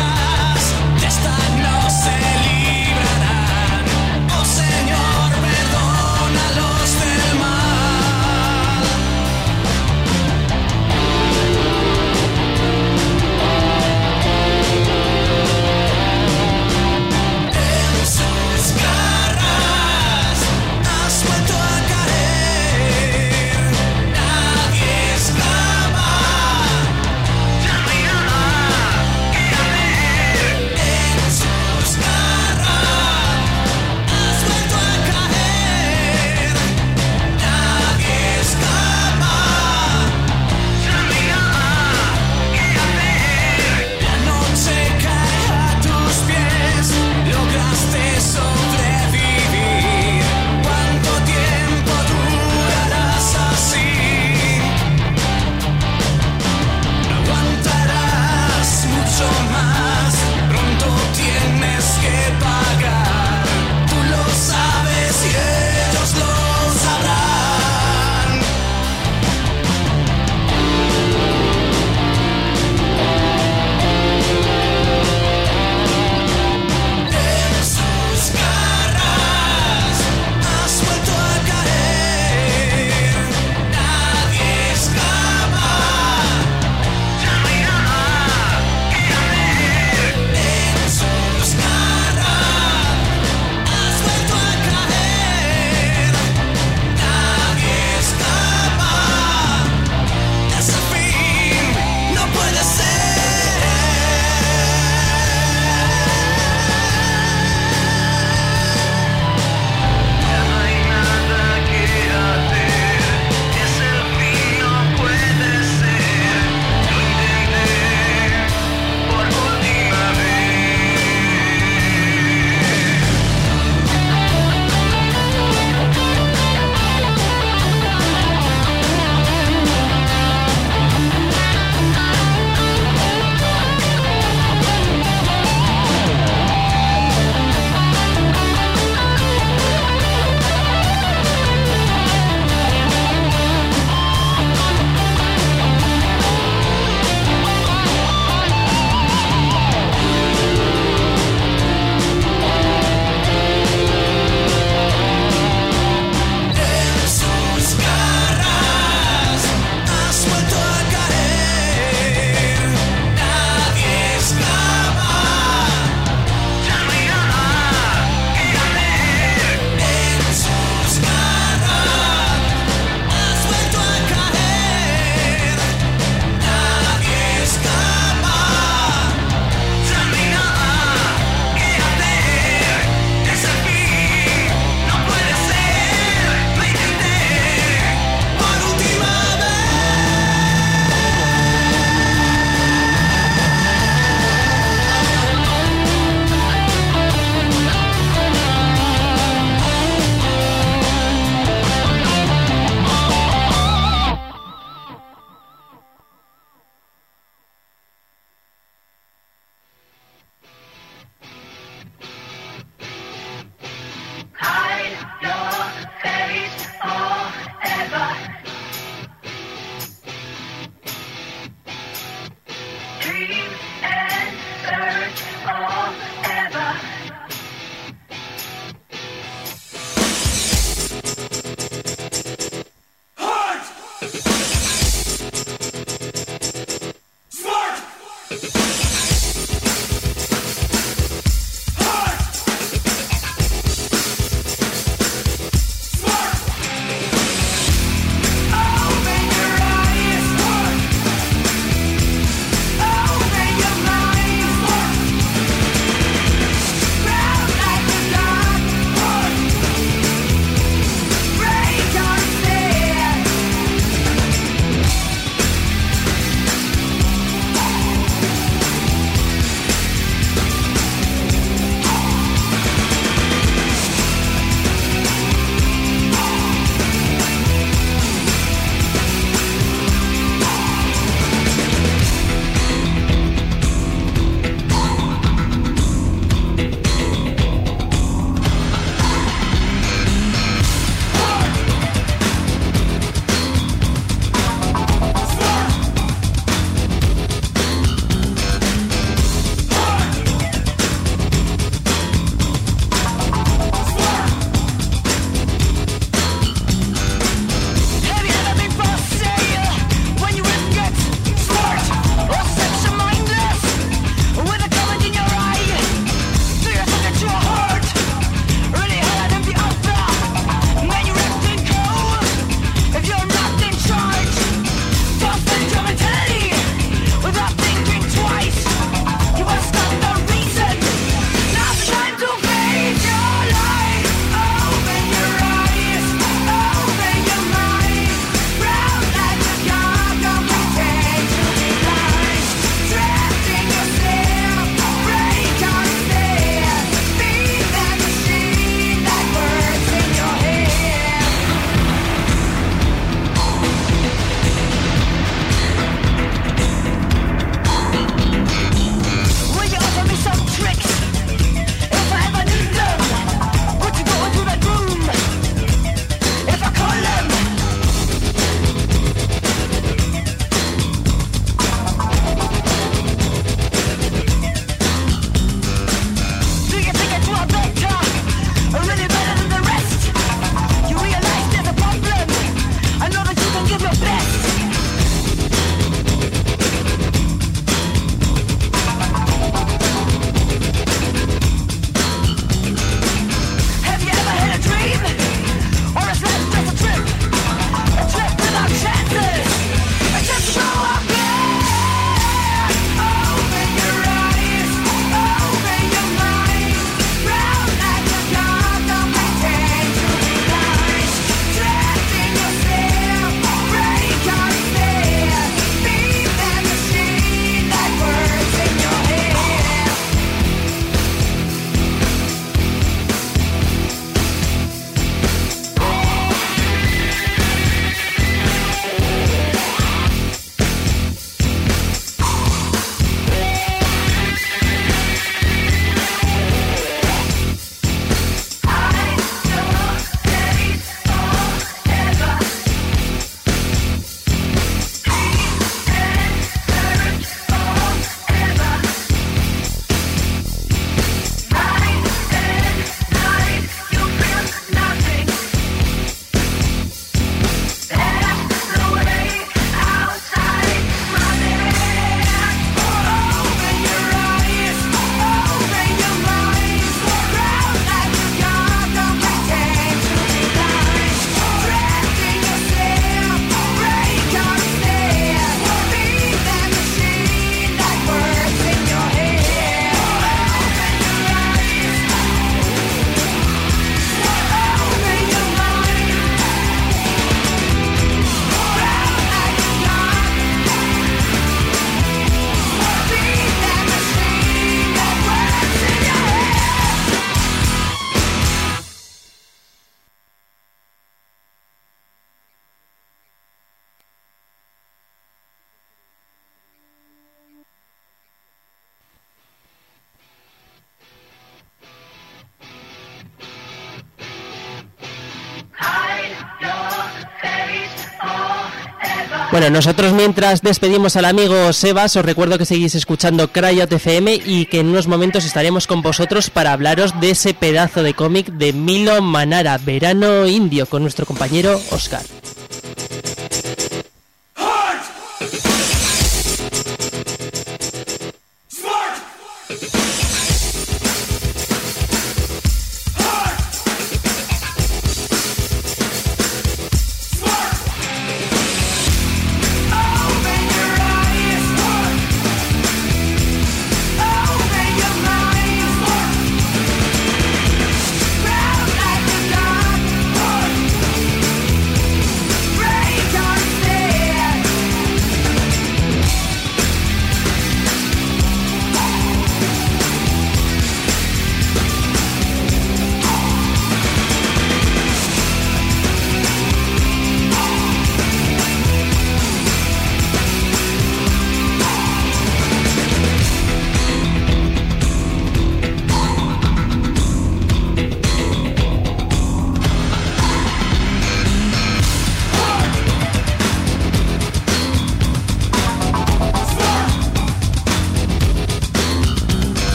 Bueno, nosotros mientras despedimos al amigo Sebas, os recuerdo que seguís escuchando Cryot FM y que en unos momentos estaremos con vosotros para hablaros de ese pedazo de cómic de Milo Manara, Verano Indio, con nuestro compañero Oscar.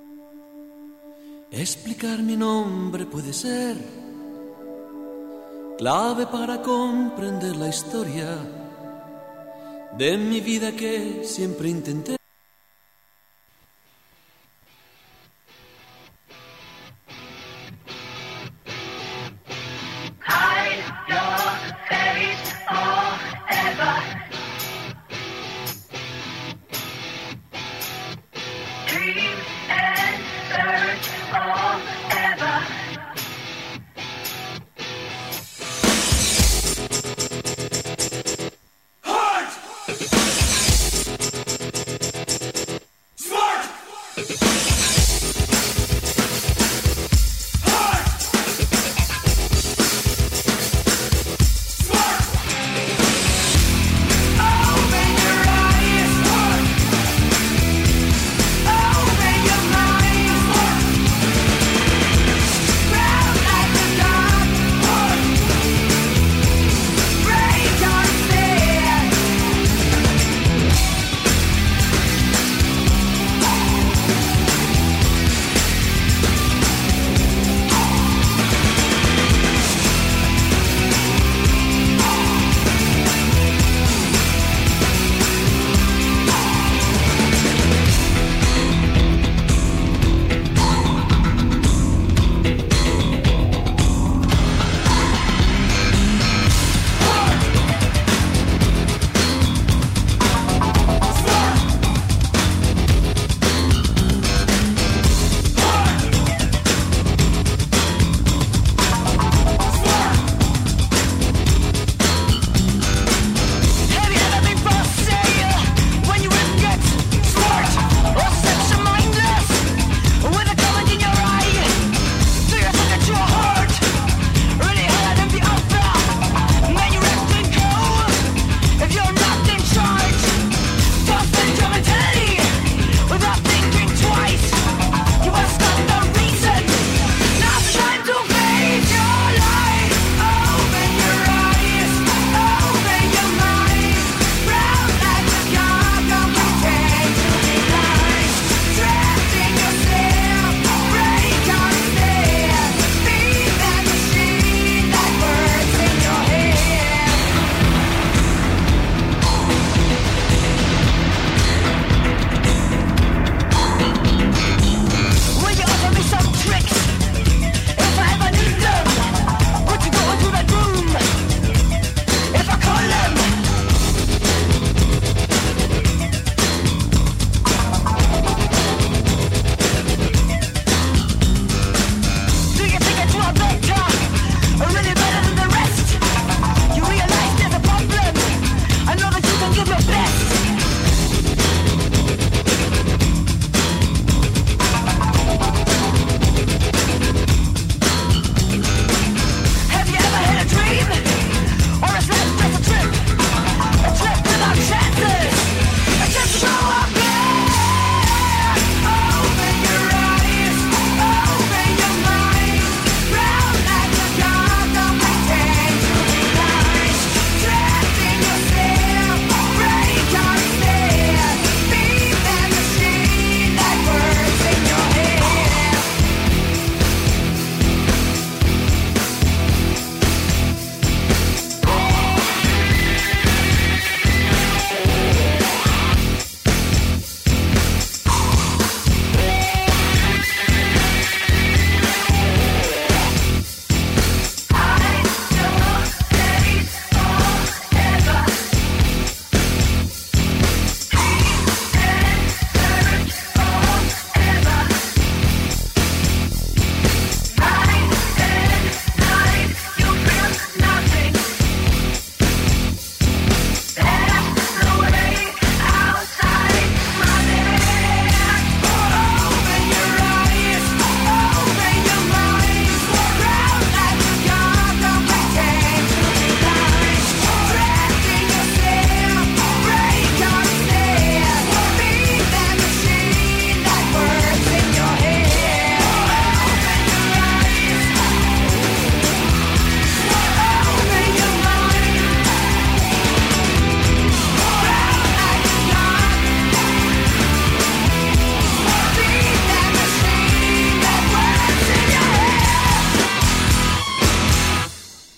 Explicar mi nombre puede ser clave para comprender la historia de mi vida que siempre intenté.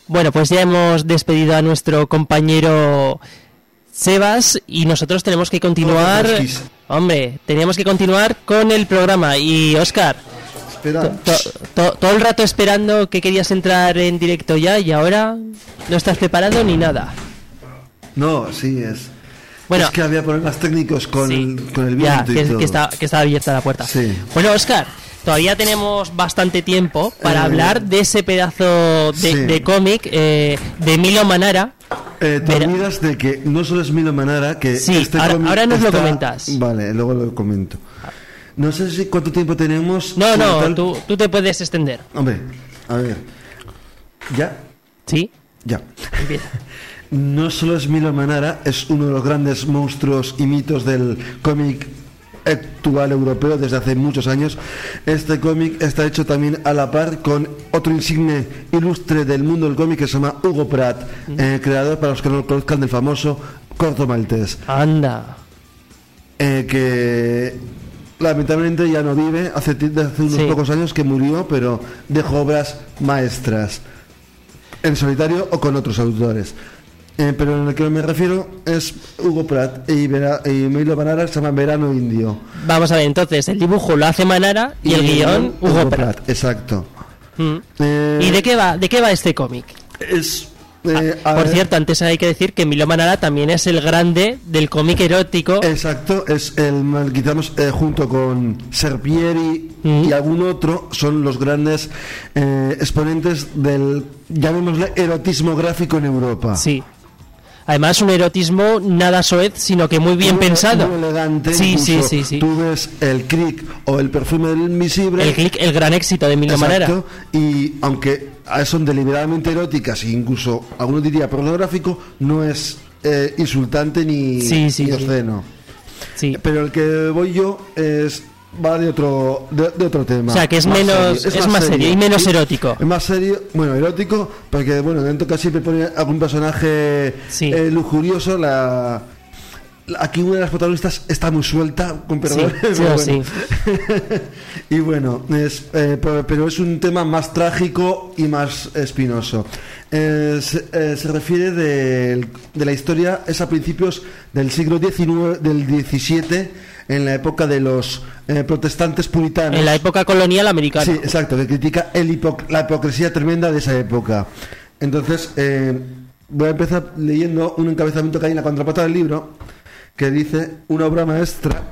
Bueno, pues ya hemos despedido a nuestro compañero Sebas y nosotros tenemos que continuar. Hombre, teníamos que continuar con el programa. Y Óscar, todo el rato esperando que querías entrar en directo ya y ahora no estás preparado ni nada. No, sí es. Bueno, es que había problemas técnicos con el viento y todo. Que está abierta la puerta. Sí. Bueno, Óscar, todavía tenemos bastante tiempo para hablar de ese pedazo de cómic de Milo Manara. Te olvidas de que no solo es Milo Manara, que sí, ahora nos lo comentas. Vale, luego lo comento. No sé si cuánto tiempo tenemos. No, tú te puedes extender. Hombre, a ver. ¿Ya? Sí. Ya. Empieza. No solo es Milo Manara, es uno de los grandes monstruos y mitos del cómic actual europeo desde hace muchos años. Este cómic está hecho también a la par con otro insigne ilustre del mundo del cómic que se llama Hugo Pratt, creador, para los que no lo conozcan, del famoso Corto Maltés. Anda. Que lamentablemente ya no vive, hace unos pocos años que murió, pero dejó obras maestras en solitario o con otros autores. Pero en el que me refiero es Hugo Pratt y Milo Manara, se llama Verano Indio. Vamos a ver, entonces el dibujo lo hace Manara y el guión Hugo Pratt. Exacto. ¿Y de qué va este cómic? Por cierto, antes hay que decir que Milo Manara también es el grande del cómic erótico. Exacto, es el, quizás junto con Serpieri y algún otro, son los grandes exponentes del, llamémosle, erotismo gráfico en Europa. Sí. Además, un erotismo nada soez, sino que muy bien pensado. Muy elegante. Sí. Tú ves el Crick o el Perfume del Invisible. El Crick, el gran éxito de Milo Manara. Y aunque son deliberadamente eróticas e incluso algunos diría pornográfico, no es insultante ni obsceno. Sí. Pero el que voy yo va de otro tema. O sea, que es más serio y menos erótico. Es más serio, bueno, erótico, porque bueno, dentro casi siempre pone algún personaje lujurioso. Aquí una de las protagonistas está muy suelta, con perdón. Sí. Y bueno, pero es un tema más trágico y más espinoso. Se refiere de la historia, es a principios del siglo XIX, del XVII, en la época de los protestantes puritanos. En la época colonial americana. Sí, exacto, que critica la hipocresía tremenda de esa época. Entonces, voy a empezar leyendo un encabezamiento que hay en la contraportada del libro, que dice una obra maestra.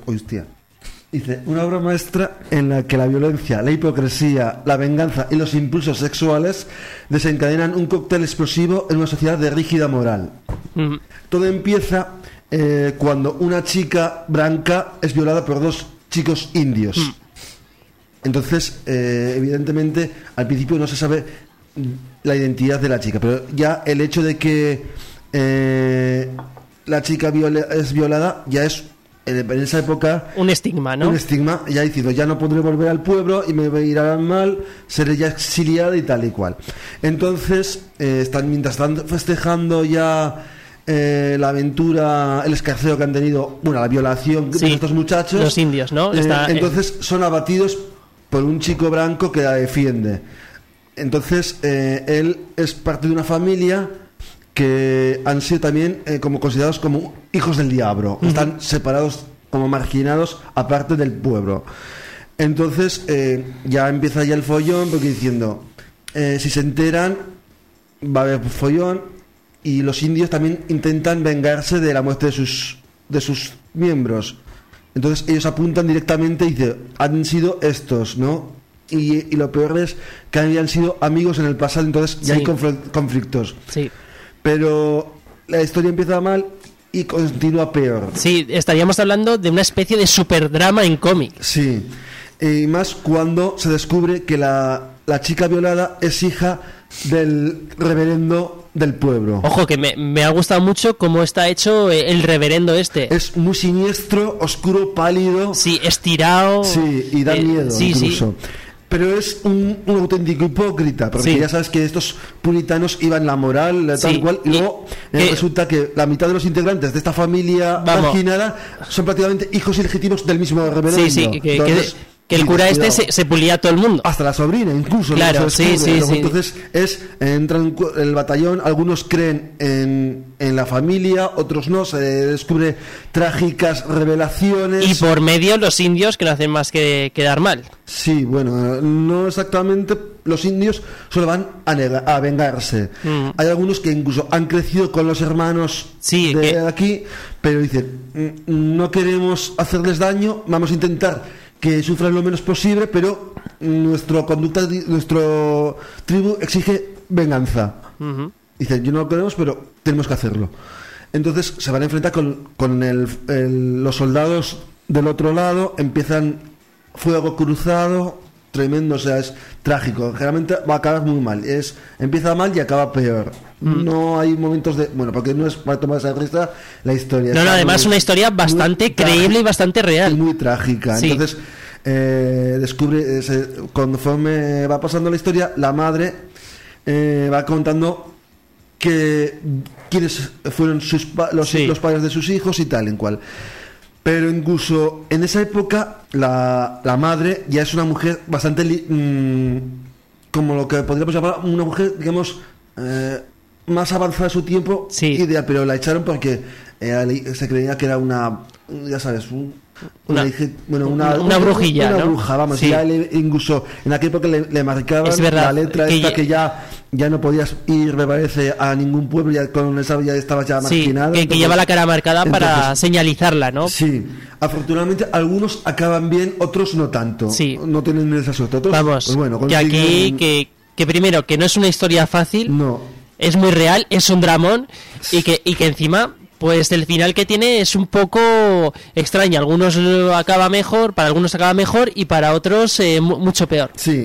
Dice una obra maestra en la que la violencia, la hipocresía, la venganza y los impulsos sexuales desencadenan un cóctel explosivo en una sociedad de rígida moral. Todo empieza cuando una chica blanca es violada por dos chicos indios. Entonces, evidentemente, al principio no se sabe la identidad de la chica, pero ya el hecho de que la chica es violada ya es, en esa época, un estigma, ¿no? Un estigma, ya diciendo, ya no podré volver al pueblo y me irá mal, seré ya exiliada y tal y cual. Entonces, mientras están festejando ya la aventura, el escarceo que han tenido, bueno, la violación de estos muchachos, los indios, ¿no? Entonces son abatidos por un chico blanco que la defiende. Entonces él es parte de una familia que han sido también como considerados como hijos del diablo. Están separados, como marginados, aparte del pueblo. Entonces ya empieza ya el follón, porque diciendo, si se enteran va a haber follón. Y los indios también intentan vengarse de la muerte de sus miembros. Entonces ellos apuntan directamente y dicen, han sido estos, ¿no? Y lo peor es que habían sido amigos en el pasado, entonces ya hay conflictos. Sí. Pero la historia empieza mal y continúa peor. Sí, estaríamos hablando de una especie de superdrama en cómic. Sí. Y más cuando se descubre que la chica violada es hija del reverendo del pueblo. Ojo, que me ha gustado mucho cómo está hecho el reverendo este. Es muy siniestro, oscuro, pálido. Sí, estirado. Sí, y da miedo incluso. Sí. Pero es un auténtico hipócrita, porque ya sabes que estos puritanos iban la moral, tal cual, y luego resulta que la mitad de los integrantes de esta familia marginada son prácticamente hijos ilegítimos del mismo reverendo. Sí, Que el y cura descuidado. se pulía a todo el mundo. Hasta la sobrina, incluso. Claro, ¿no? Se descubre. sí, Luego, sí. Entonces, entran el batallón, algunos creen en la familia, otros no, se descubre trágicas revelaciones. Y por medio los indios, que no hacen más que quedar mal. Sí, bueno, no exactamente. Los indios solo van a vengarse. Hay algunos que incluso han crecido con los hermanos de aquí, pero dicen, no queremos hacerles daño, vamos a intentar que sufran lo menos posible, pero nuestra conducta, nuestro tribu exige venganza. Dicen, yo no lo queremos, pero tenemos que hacerlo. Entonces se van a enfrentar con los soldados del otro lado, empiezan fuego cruzado, tremendo, o sea, es trágico. Generalmente va a acabar muy mal. Empieza mal y acaba peor. No hay momentos de... Bueno, porque no es para tomar esa risa la historia. No, además una historia bastante creíble y bastante real. Y muy trágica. Sí. Entonces, descubre... conforme va pasando la historia, la madre va contando quiénes fueron los padres de sus hijos y tal en cual. Pero incluso en esa época la madre ya es una mujer bastante como lo que podríamos llamar una mujer, digamos, más avanzada de su tiempo, ideal, pero la echaron porque se creía que era una, ya sabes, una brujilla, una bruja, vamos, ya incluso en aquella época le marcaban la letra esta que ya no podías ir, me parece, a ningún pueblo, ya con esa ya estabas ya marginado. Que lleva la cara marcada para señalizarla, ¿no? Sí, afortunadamente algunos acaban bien, otros no tanto. Sí. No tienen esa suerte. Otros, vamos, pues bueno, que aquí, que primero, que no es una historia fácil, no. Es muy real, es un dramón, y que encima... Pues el final que tiene es un poco extraño. Algunos acaba mejor, para algunos acaba mejor y para otros mucho peor. Sí,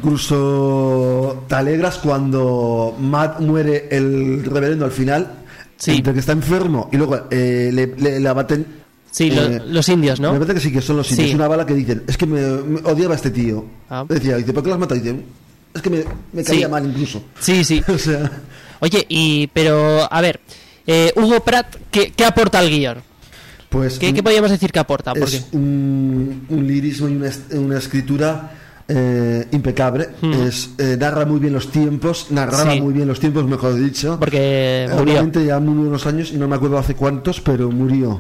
incluso te alegras cuando Matt muere el reverendo al final, entre que está enfermo y luego le abaten. Sí, los indios, ¿no? Me parece que sí, que son los indios. Una bala que dicen, es que me odiaba a este tío. Decía, dice, ¿por qué lo has matado? Dice, es que me caía mal incluso. Sí. O sea... Oye, pero a ver... Hugo Pratt, ¿qué aporta al guión? Pues ¿Qué podríamos decir que aporta? Es un lirismo y una escritura impecable. Narra muy bien los tiempos, muy bien los tiempos, mejor dicho. Porque murió. Obviamente ya murió unos años y no me acuerdo hace cuántos, pero murió.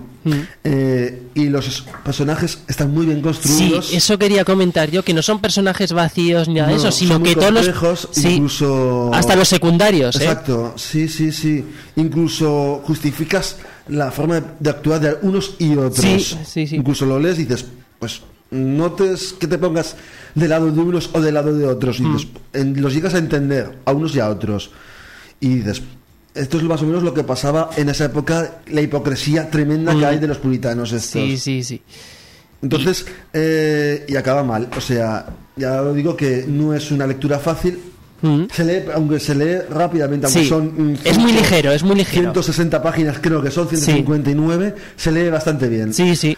Y los personajes están muy bien construidos. Sí, eso quería comentar yo, que no son personajes vacíos ni nada de eso, sino que todos los... incluso... hasta los secundarios. Exacto, sí. Incluso justificas la forma de actuar de unos y otros. Sí. Incluso lo lees y dices, pues no que te pongas del lado de unos o del lado de otros. Y dices, los llegas a entender a unos y a otros. Y dices... Esto es más o menos lo que pasaba en esa época, la hipocresía tremenda que hay de los puritanos estos. Sí. Entonces, y acaba mal. O sea, ya lo digo que no es una lectura fácil. Aunque se lee rápidamente, aunque son... es muy ligero. 160 páginas, creo que son 159, se lee bastante bien. Sí.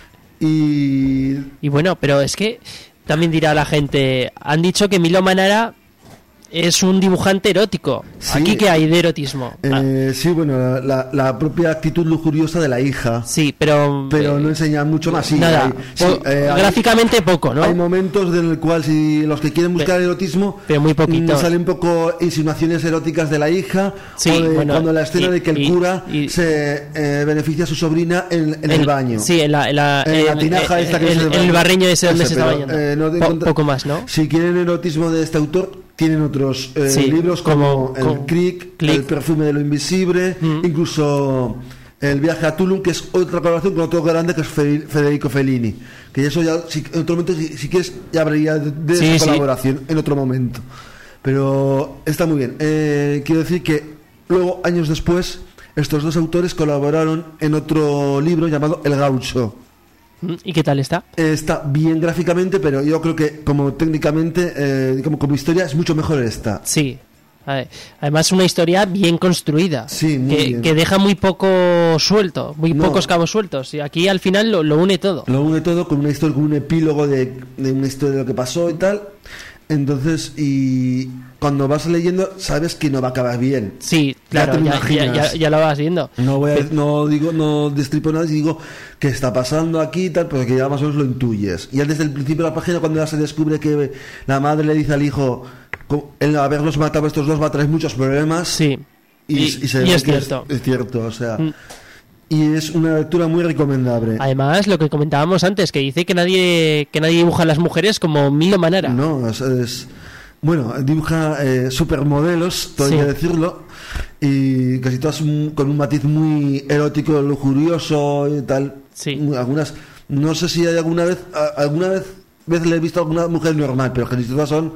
Y bueno, pero es que también dirá la gente, han dicho que Milo Manara es un dibujante erótico. Sí. ¿Aquí qué hay de erotismo? Sí, bueno, la propia actitud lujuriosa de la hija. Sí, pero no enseña mucho más. Sí, nada. Gráficamente poco, ¿no? Hay momentos en el cual si los que quieren buscar erotismo, pero muy poquito, salen un poco insinuaciones eróticas de la hija, cuando la escena de que el cura se beneficia a su sobrina en el baño. Sí, en la tinaja esta que en el barreño ese donde se está bañando. Poco más, ¿no? Si quieren erotismo de este autor, tienen otros libros como el Creek, El perfume de lo invisible, incluso El viaje a Tulum, que es otra colaboración con otro grande que es Federico Fellini, que eso ya en otro momento si quieres ya habría de esa colaboración en otro momento, pero está muy bien. Quiero decir que luego, años después, estos dos autores colaboraron en otro libro llamado El Gaucho. ¿Y qué tal está? Está bien gráficamente, pero yo creo que como técnicamente, como historia, es mucho mejor esta. Sí. Además, una historia bien construida. Sí, muy bien. Que deja muy poco suelto, pocos cabos sueltos. Y aquí al final lo une todo. Lo une todo con una historia, con un epílogo de una historia de lo que pasó y tal. Entonces, y cuando vas leyendo, sabes que no va a acabar bien. Sí, claro, ya lo vas viendo. No destripo nada y digo qué está pasando aquí y tal, porque ya más o menos lo intuyes. Y desde el principio de la página, cuando ya se descubre que la madre le dice al hijo, el haberlos matado a estos dos va a traer muchos problemas. Sí. Y es cierto. Es cierto, o sea. Y es una lectura muy recomendable. Además, lo que comentábamos antes, que dice que nadie dibuja a las mujeres como Milo Manara. No, bueno, dibuja supermodelos, todo hay que decirlo, y casi todas con un matiz muy erótico, lujurioso y tal. Sí. Algunas, no sé si hay alguna vez le he visto a alguna mujer normal, pero casi todas son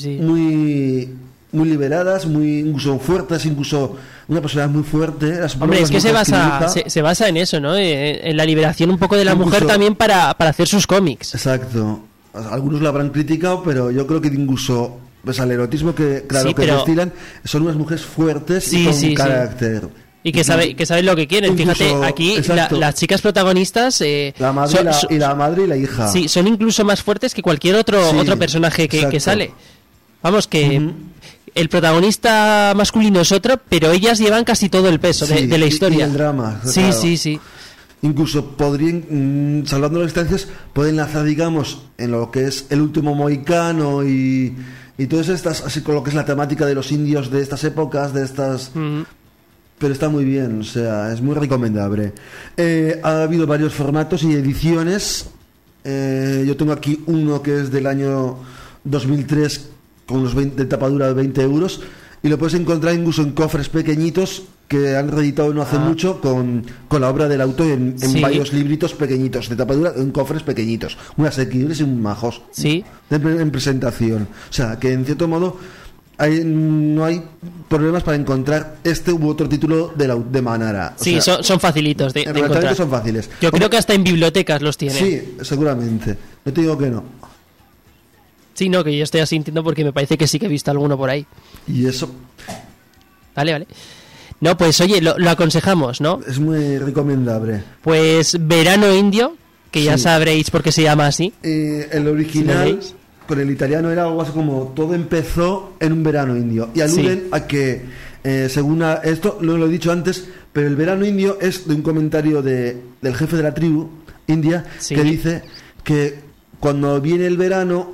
muy liberadas, muy incluso fuertes, incluso una personalidad muy fuerte. Hombre, es que se basa en eso, ¿no? En la liberación un poco de la mujer también para hacer sus cómics. Exacto. Algunos lo habrán criticado, pero yo creo que incluso pues al erotismo que destilan son unas mujeres fuertes y con carácter. Y que saben lo que quieren. Fíjate, aquí las chicas protagonistas... la madre la madre y la hija. Sí, son incluso más fuertes que cualquier otro personaje que sale. Vamos, que... El protagonista masculino es otro, pero ellas llevan casi todo el peso de la historia. Y el drama. Sí, claro. Sí. Incluso podrían, salvando las distancias, pueden lanzar, digamos, en lo que es el último mohicano y todas estas, así con lo que es la temática de los indios de estas épocas, de estas... Pero está muy bien, o sea, es muy recomendable. Ha habido varios formatos y ediciones. Yo tengo aquí uno que es del año 2003 con los de tapadura de 20 euros, y lo puedes encontrar incluso en cofres pequeñitos que han reeditado no hace mucho con la obra del autor en varios libritos pequeñitos de tapadura, en cofres pequeñitos, muy asequibles y muy majos, en presentación. O sea, que en cierto modo no hay problemas para encontrar este u otro título de Manara. Sí, son facilitos de encontrar. Son fáciles. Yo creo que hasta en bibliotecas los tienen. Sí, seguramente. No te digo que no. Sí, no, que yo estoy asintiendo porque me parece que sí que he visto alguno por ahí. ¿Y eso? Vale. No, pues oye, lo aconsejamos, ¿no? Es muy recomendable. Pues Verano Indio, que ya sabréis por qué se llama así. El original, con el italiano, era algo así como todo empezó en un verano indio. Y aluden a que, según esto, lo he dicho antes, pero el verano indio es de un comentario del jefe de la tribu india, que dice que cuando viene el verano...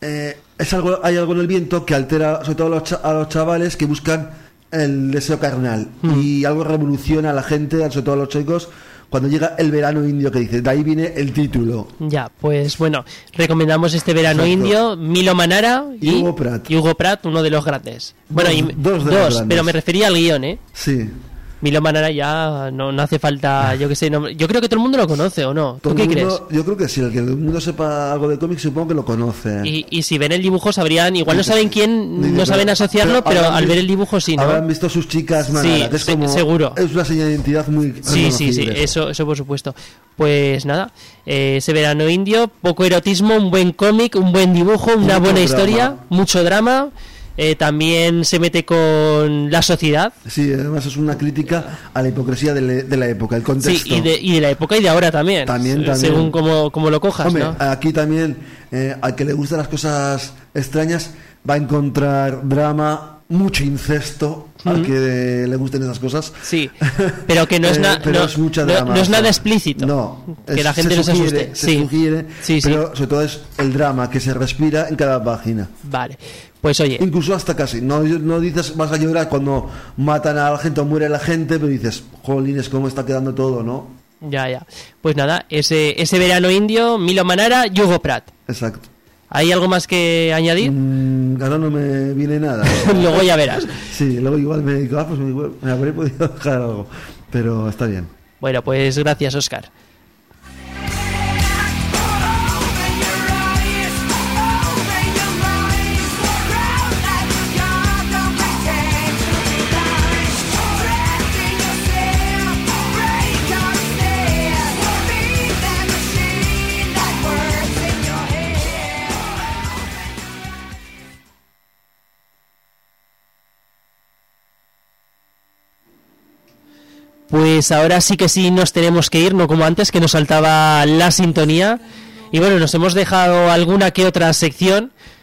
hay algo en el viento que altera sobre todo a los chavales que buscan el deseo carnal, y algo revoluciona a la gente, sobre todo a los chicos, cuando llega el verano indio, que dice, de ahí viene el título. Ya, pues bueno, recomendamos este verano indio, Milo Manara y Hugo Pratt, uno de los grandes. Bueno, dos, pero me refería al guión, Sí. Milo Manara ya no hace falta, yo que sé, yo creo que todo el mundo lo conoce, ¿o no? ¿Tú qué crees? Yo creo que sí, el que el mundo sepa algo de cómics supongo que lo conoce. Y si ven el dibujo sabrían, igual no saben quién, no saben asociarlo, pero al ver el dibujo sí, ¿no? Habrán visto sus chicas Manara, que es como, seguro. Es una señal de identidad muy reconocible. Sí, eso por supuesto. Pues nada, ese verano indio, poco erotismo, un buen cómic, un buen dibujo, una buena historia, mucho drama. También se mete con la sociedad. Sí, además es una crítica a la hipocresía de la época, el contexto. Sí, y de la época y de ahora también. También. Según cómo lo cojas. Hombre, ¿no? Aquí también, al que le gustan las cosas extrañas, va a encontrar drama, mucho incesto, al que le gusten esas cosas. Sí, pero que no es nada. Es mucha drama. No es nada explícito. No, que la gente no se asuste. Se sugiere, pero sobre todo es el drama que se respira en cada página. Vale. Pues oye, incluso hasta casi no dices vas a llorar cuando matan a la gente o muere la gente, pero dices, jolines, cómo está quedando todo, ¿no? Ya. Pues nada, ese verano indio, Milo Manara y Hugo Pratt. Exacto. ¿Hay algo más que añadir? Ahora no me viene nada. Luego ya verás. Sí, luego igual me digo, pues me habré podido dejar algo, pero está bien. Bueno, pues gracias, Óscar. Pues ahora sí que sí nos tenemos que ir, no como antes que nos saltaba la sintonía. Y bueno, nos hemos dejado alguna que otra sección,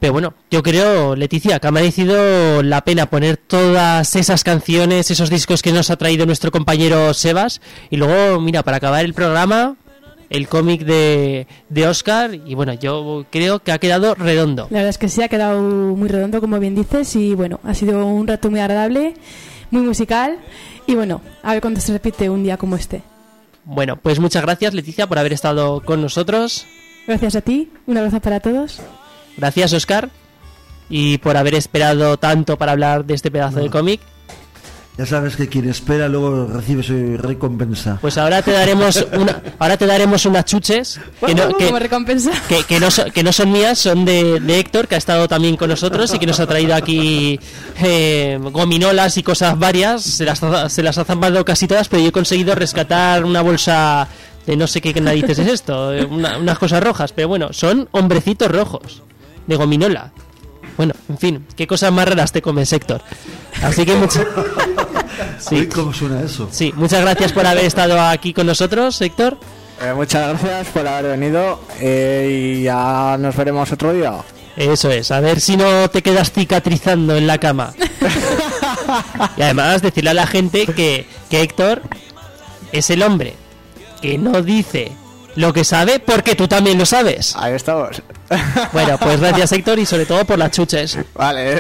Pero bueno, yo creo, Leticia, que ha merecido la pena poner todas esas canciones, esos discos que nos ha traído nuestro compañero Sebas. Y luego, mira, para acabar el programa, el cómic de Óscar. Y bueno, yo creo que ha quedado redondo. La verdad es que sí, ha quedado muy redondo, como bien dices. Y bueno, ha sido un rato muy agradable, muy musical. Y bueno, a ver cuándo se repite un día como este. Bueno, pues muchas gracias, Leticia, por haber estado con nosotros. Gracias a ti, un abrazo para todos. Gracias, Óscar, y por haber esperado tanto para hablar de este pedazo de cómic. Ya sabes que quien espera luego recibe su recompensa. Pues ahora te daremos unas chuches como recompensa. Que no son mías, son de Héctor, que ha estado también con nosotros y que nos ha traído aquí gominolas y cosas varias. Se las ha zampado casi todas, pero yo he conseguido rescatar una bolsa de no sé qué narices es esto, unas cosas rojas, pero bueno, son hombrecitos rojos de gominola. Bueno, en fin, qué cosas más raras te comes, Héctor. Así que sí. ¿Cómo suena eso? Sí, muchas gracias por haber estado aquí con nosotros, Héctor. Muchas gracias por haber venido y ya nos veremos otro día. Eso es, a ver si no te quedas cicatrizando en la cama. Y además decirle a la gente que Héctor es el hombre que no dice lo que sabe porque tú también lo sabes. Ahí estamos. Bueno, pues gracias, Héctor, y sobre todo por las chuches. Vale.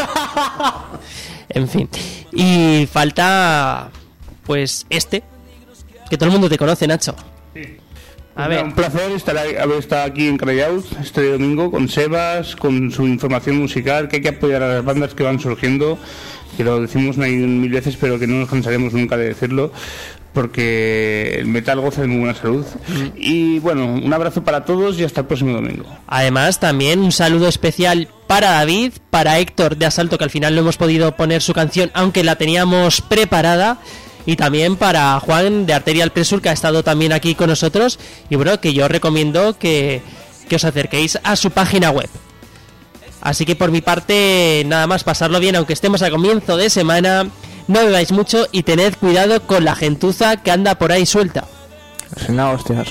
En fin. Y falta, pues, que todo el mundo te conoce, Nacho. Sí. A ver. Un placer haber estado aquí en Crayout este domingo con Sebas, con su información musical, que hay que apoyar a las bandas que van surgiendo, que lo decimos mil veces, pero que no nos cansaremos nunca de decirlo, porque el metal goza de muy buena salud. Y bueno, un abrazo para todos y hasta el próximo domingo. Además, también un saludo especial para David, para Héctor de Asalto, que al final no hemos podido poner su canción, aunque la teníamos preparada, y también para Juan de Arterial Pressure, que ha estado también aquí con nosotros. Y bueno, que yo recomiendo que os acerquéis a su página web. Así que por mi parte, nada más, pasarlo bien, aunque estemos a comienzo de semana. No bebáis mucho y tened cuidado con la gentuza que anda por ahí suelta. No, hostias.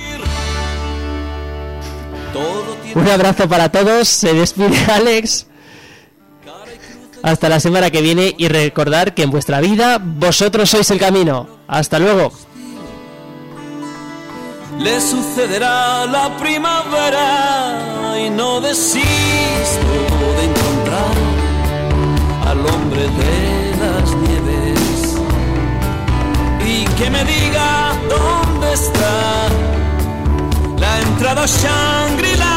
Un abrazo para todos, se despide Alex. Hasta la semana que viene y recordar que en vuestra vida vosotros sois el camino. Hasta luego. Le sucederá la primavera y no desisto de encontrar al hombre de las nieves y que me diga dónde está la entrada a Shangri-La.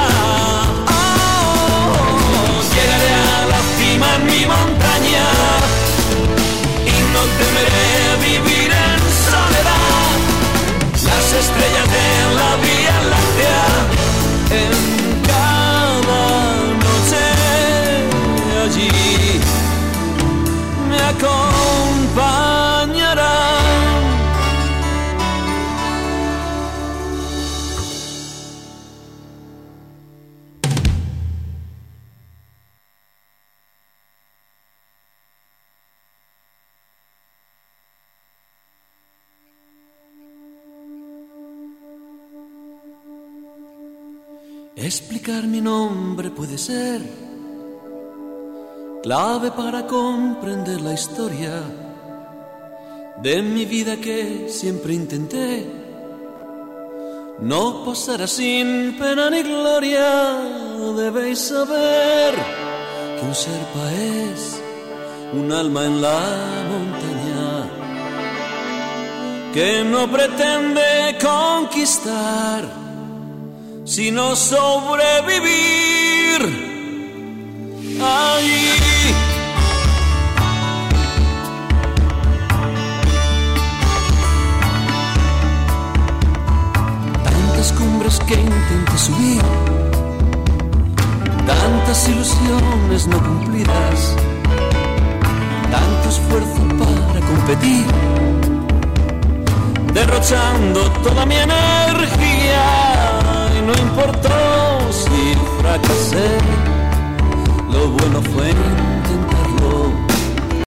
Llegaré a la cima en mi montaña y no temeré vivir en soledad. Las estrellas de la Vía Láctea en cada noche allí me acompañarán. Explicar mi nombre puede ser clave para comprender la historia de mi vida que siempre intenté. No pasará sin pena ni gloria. Debéis saber que un Sherpa es un alma en la montaña que no pretende conquistar sino sobrevivir allí. Tantas cumbres que intenté subir, tantas ilusiones no cumplidas, tanto esfuerzo para competir, derrochando toda mi energía. No importó si fracasé, lo bueno fue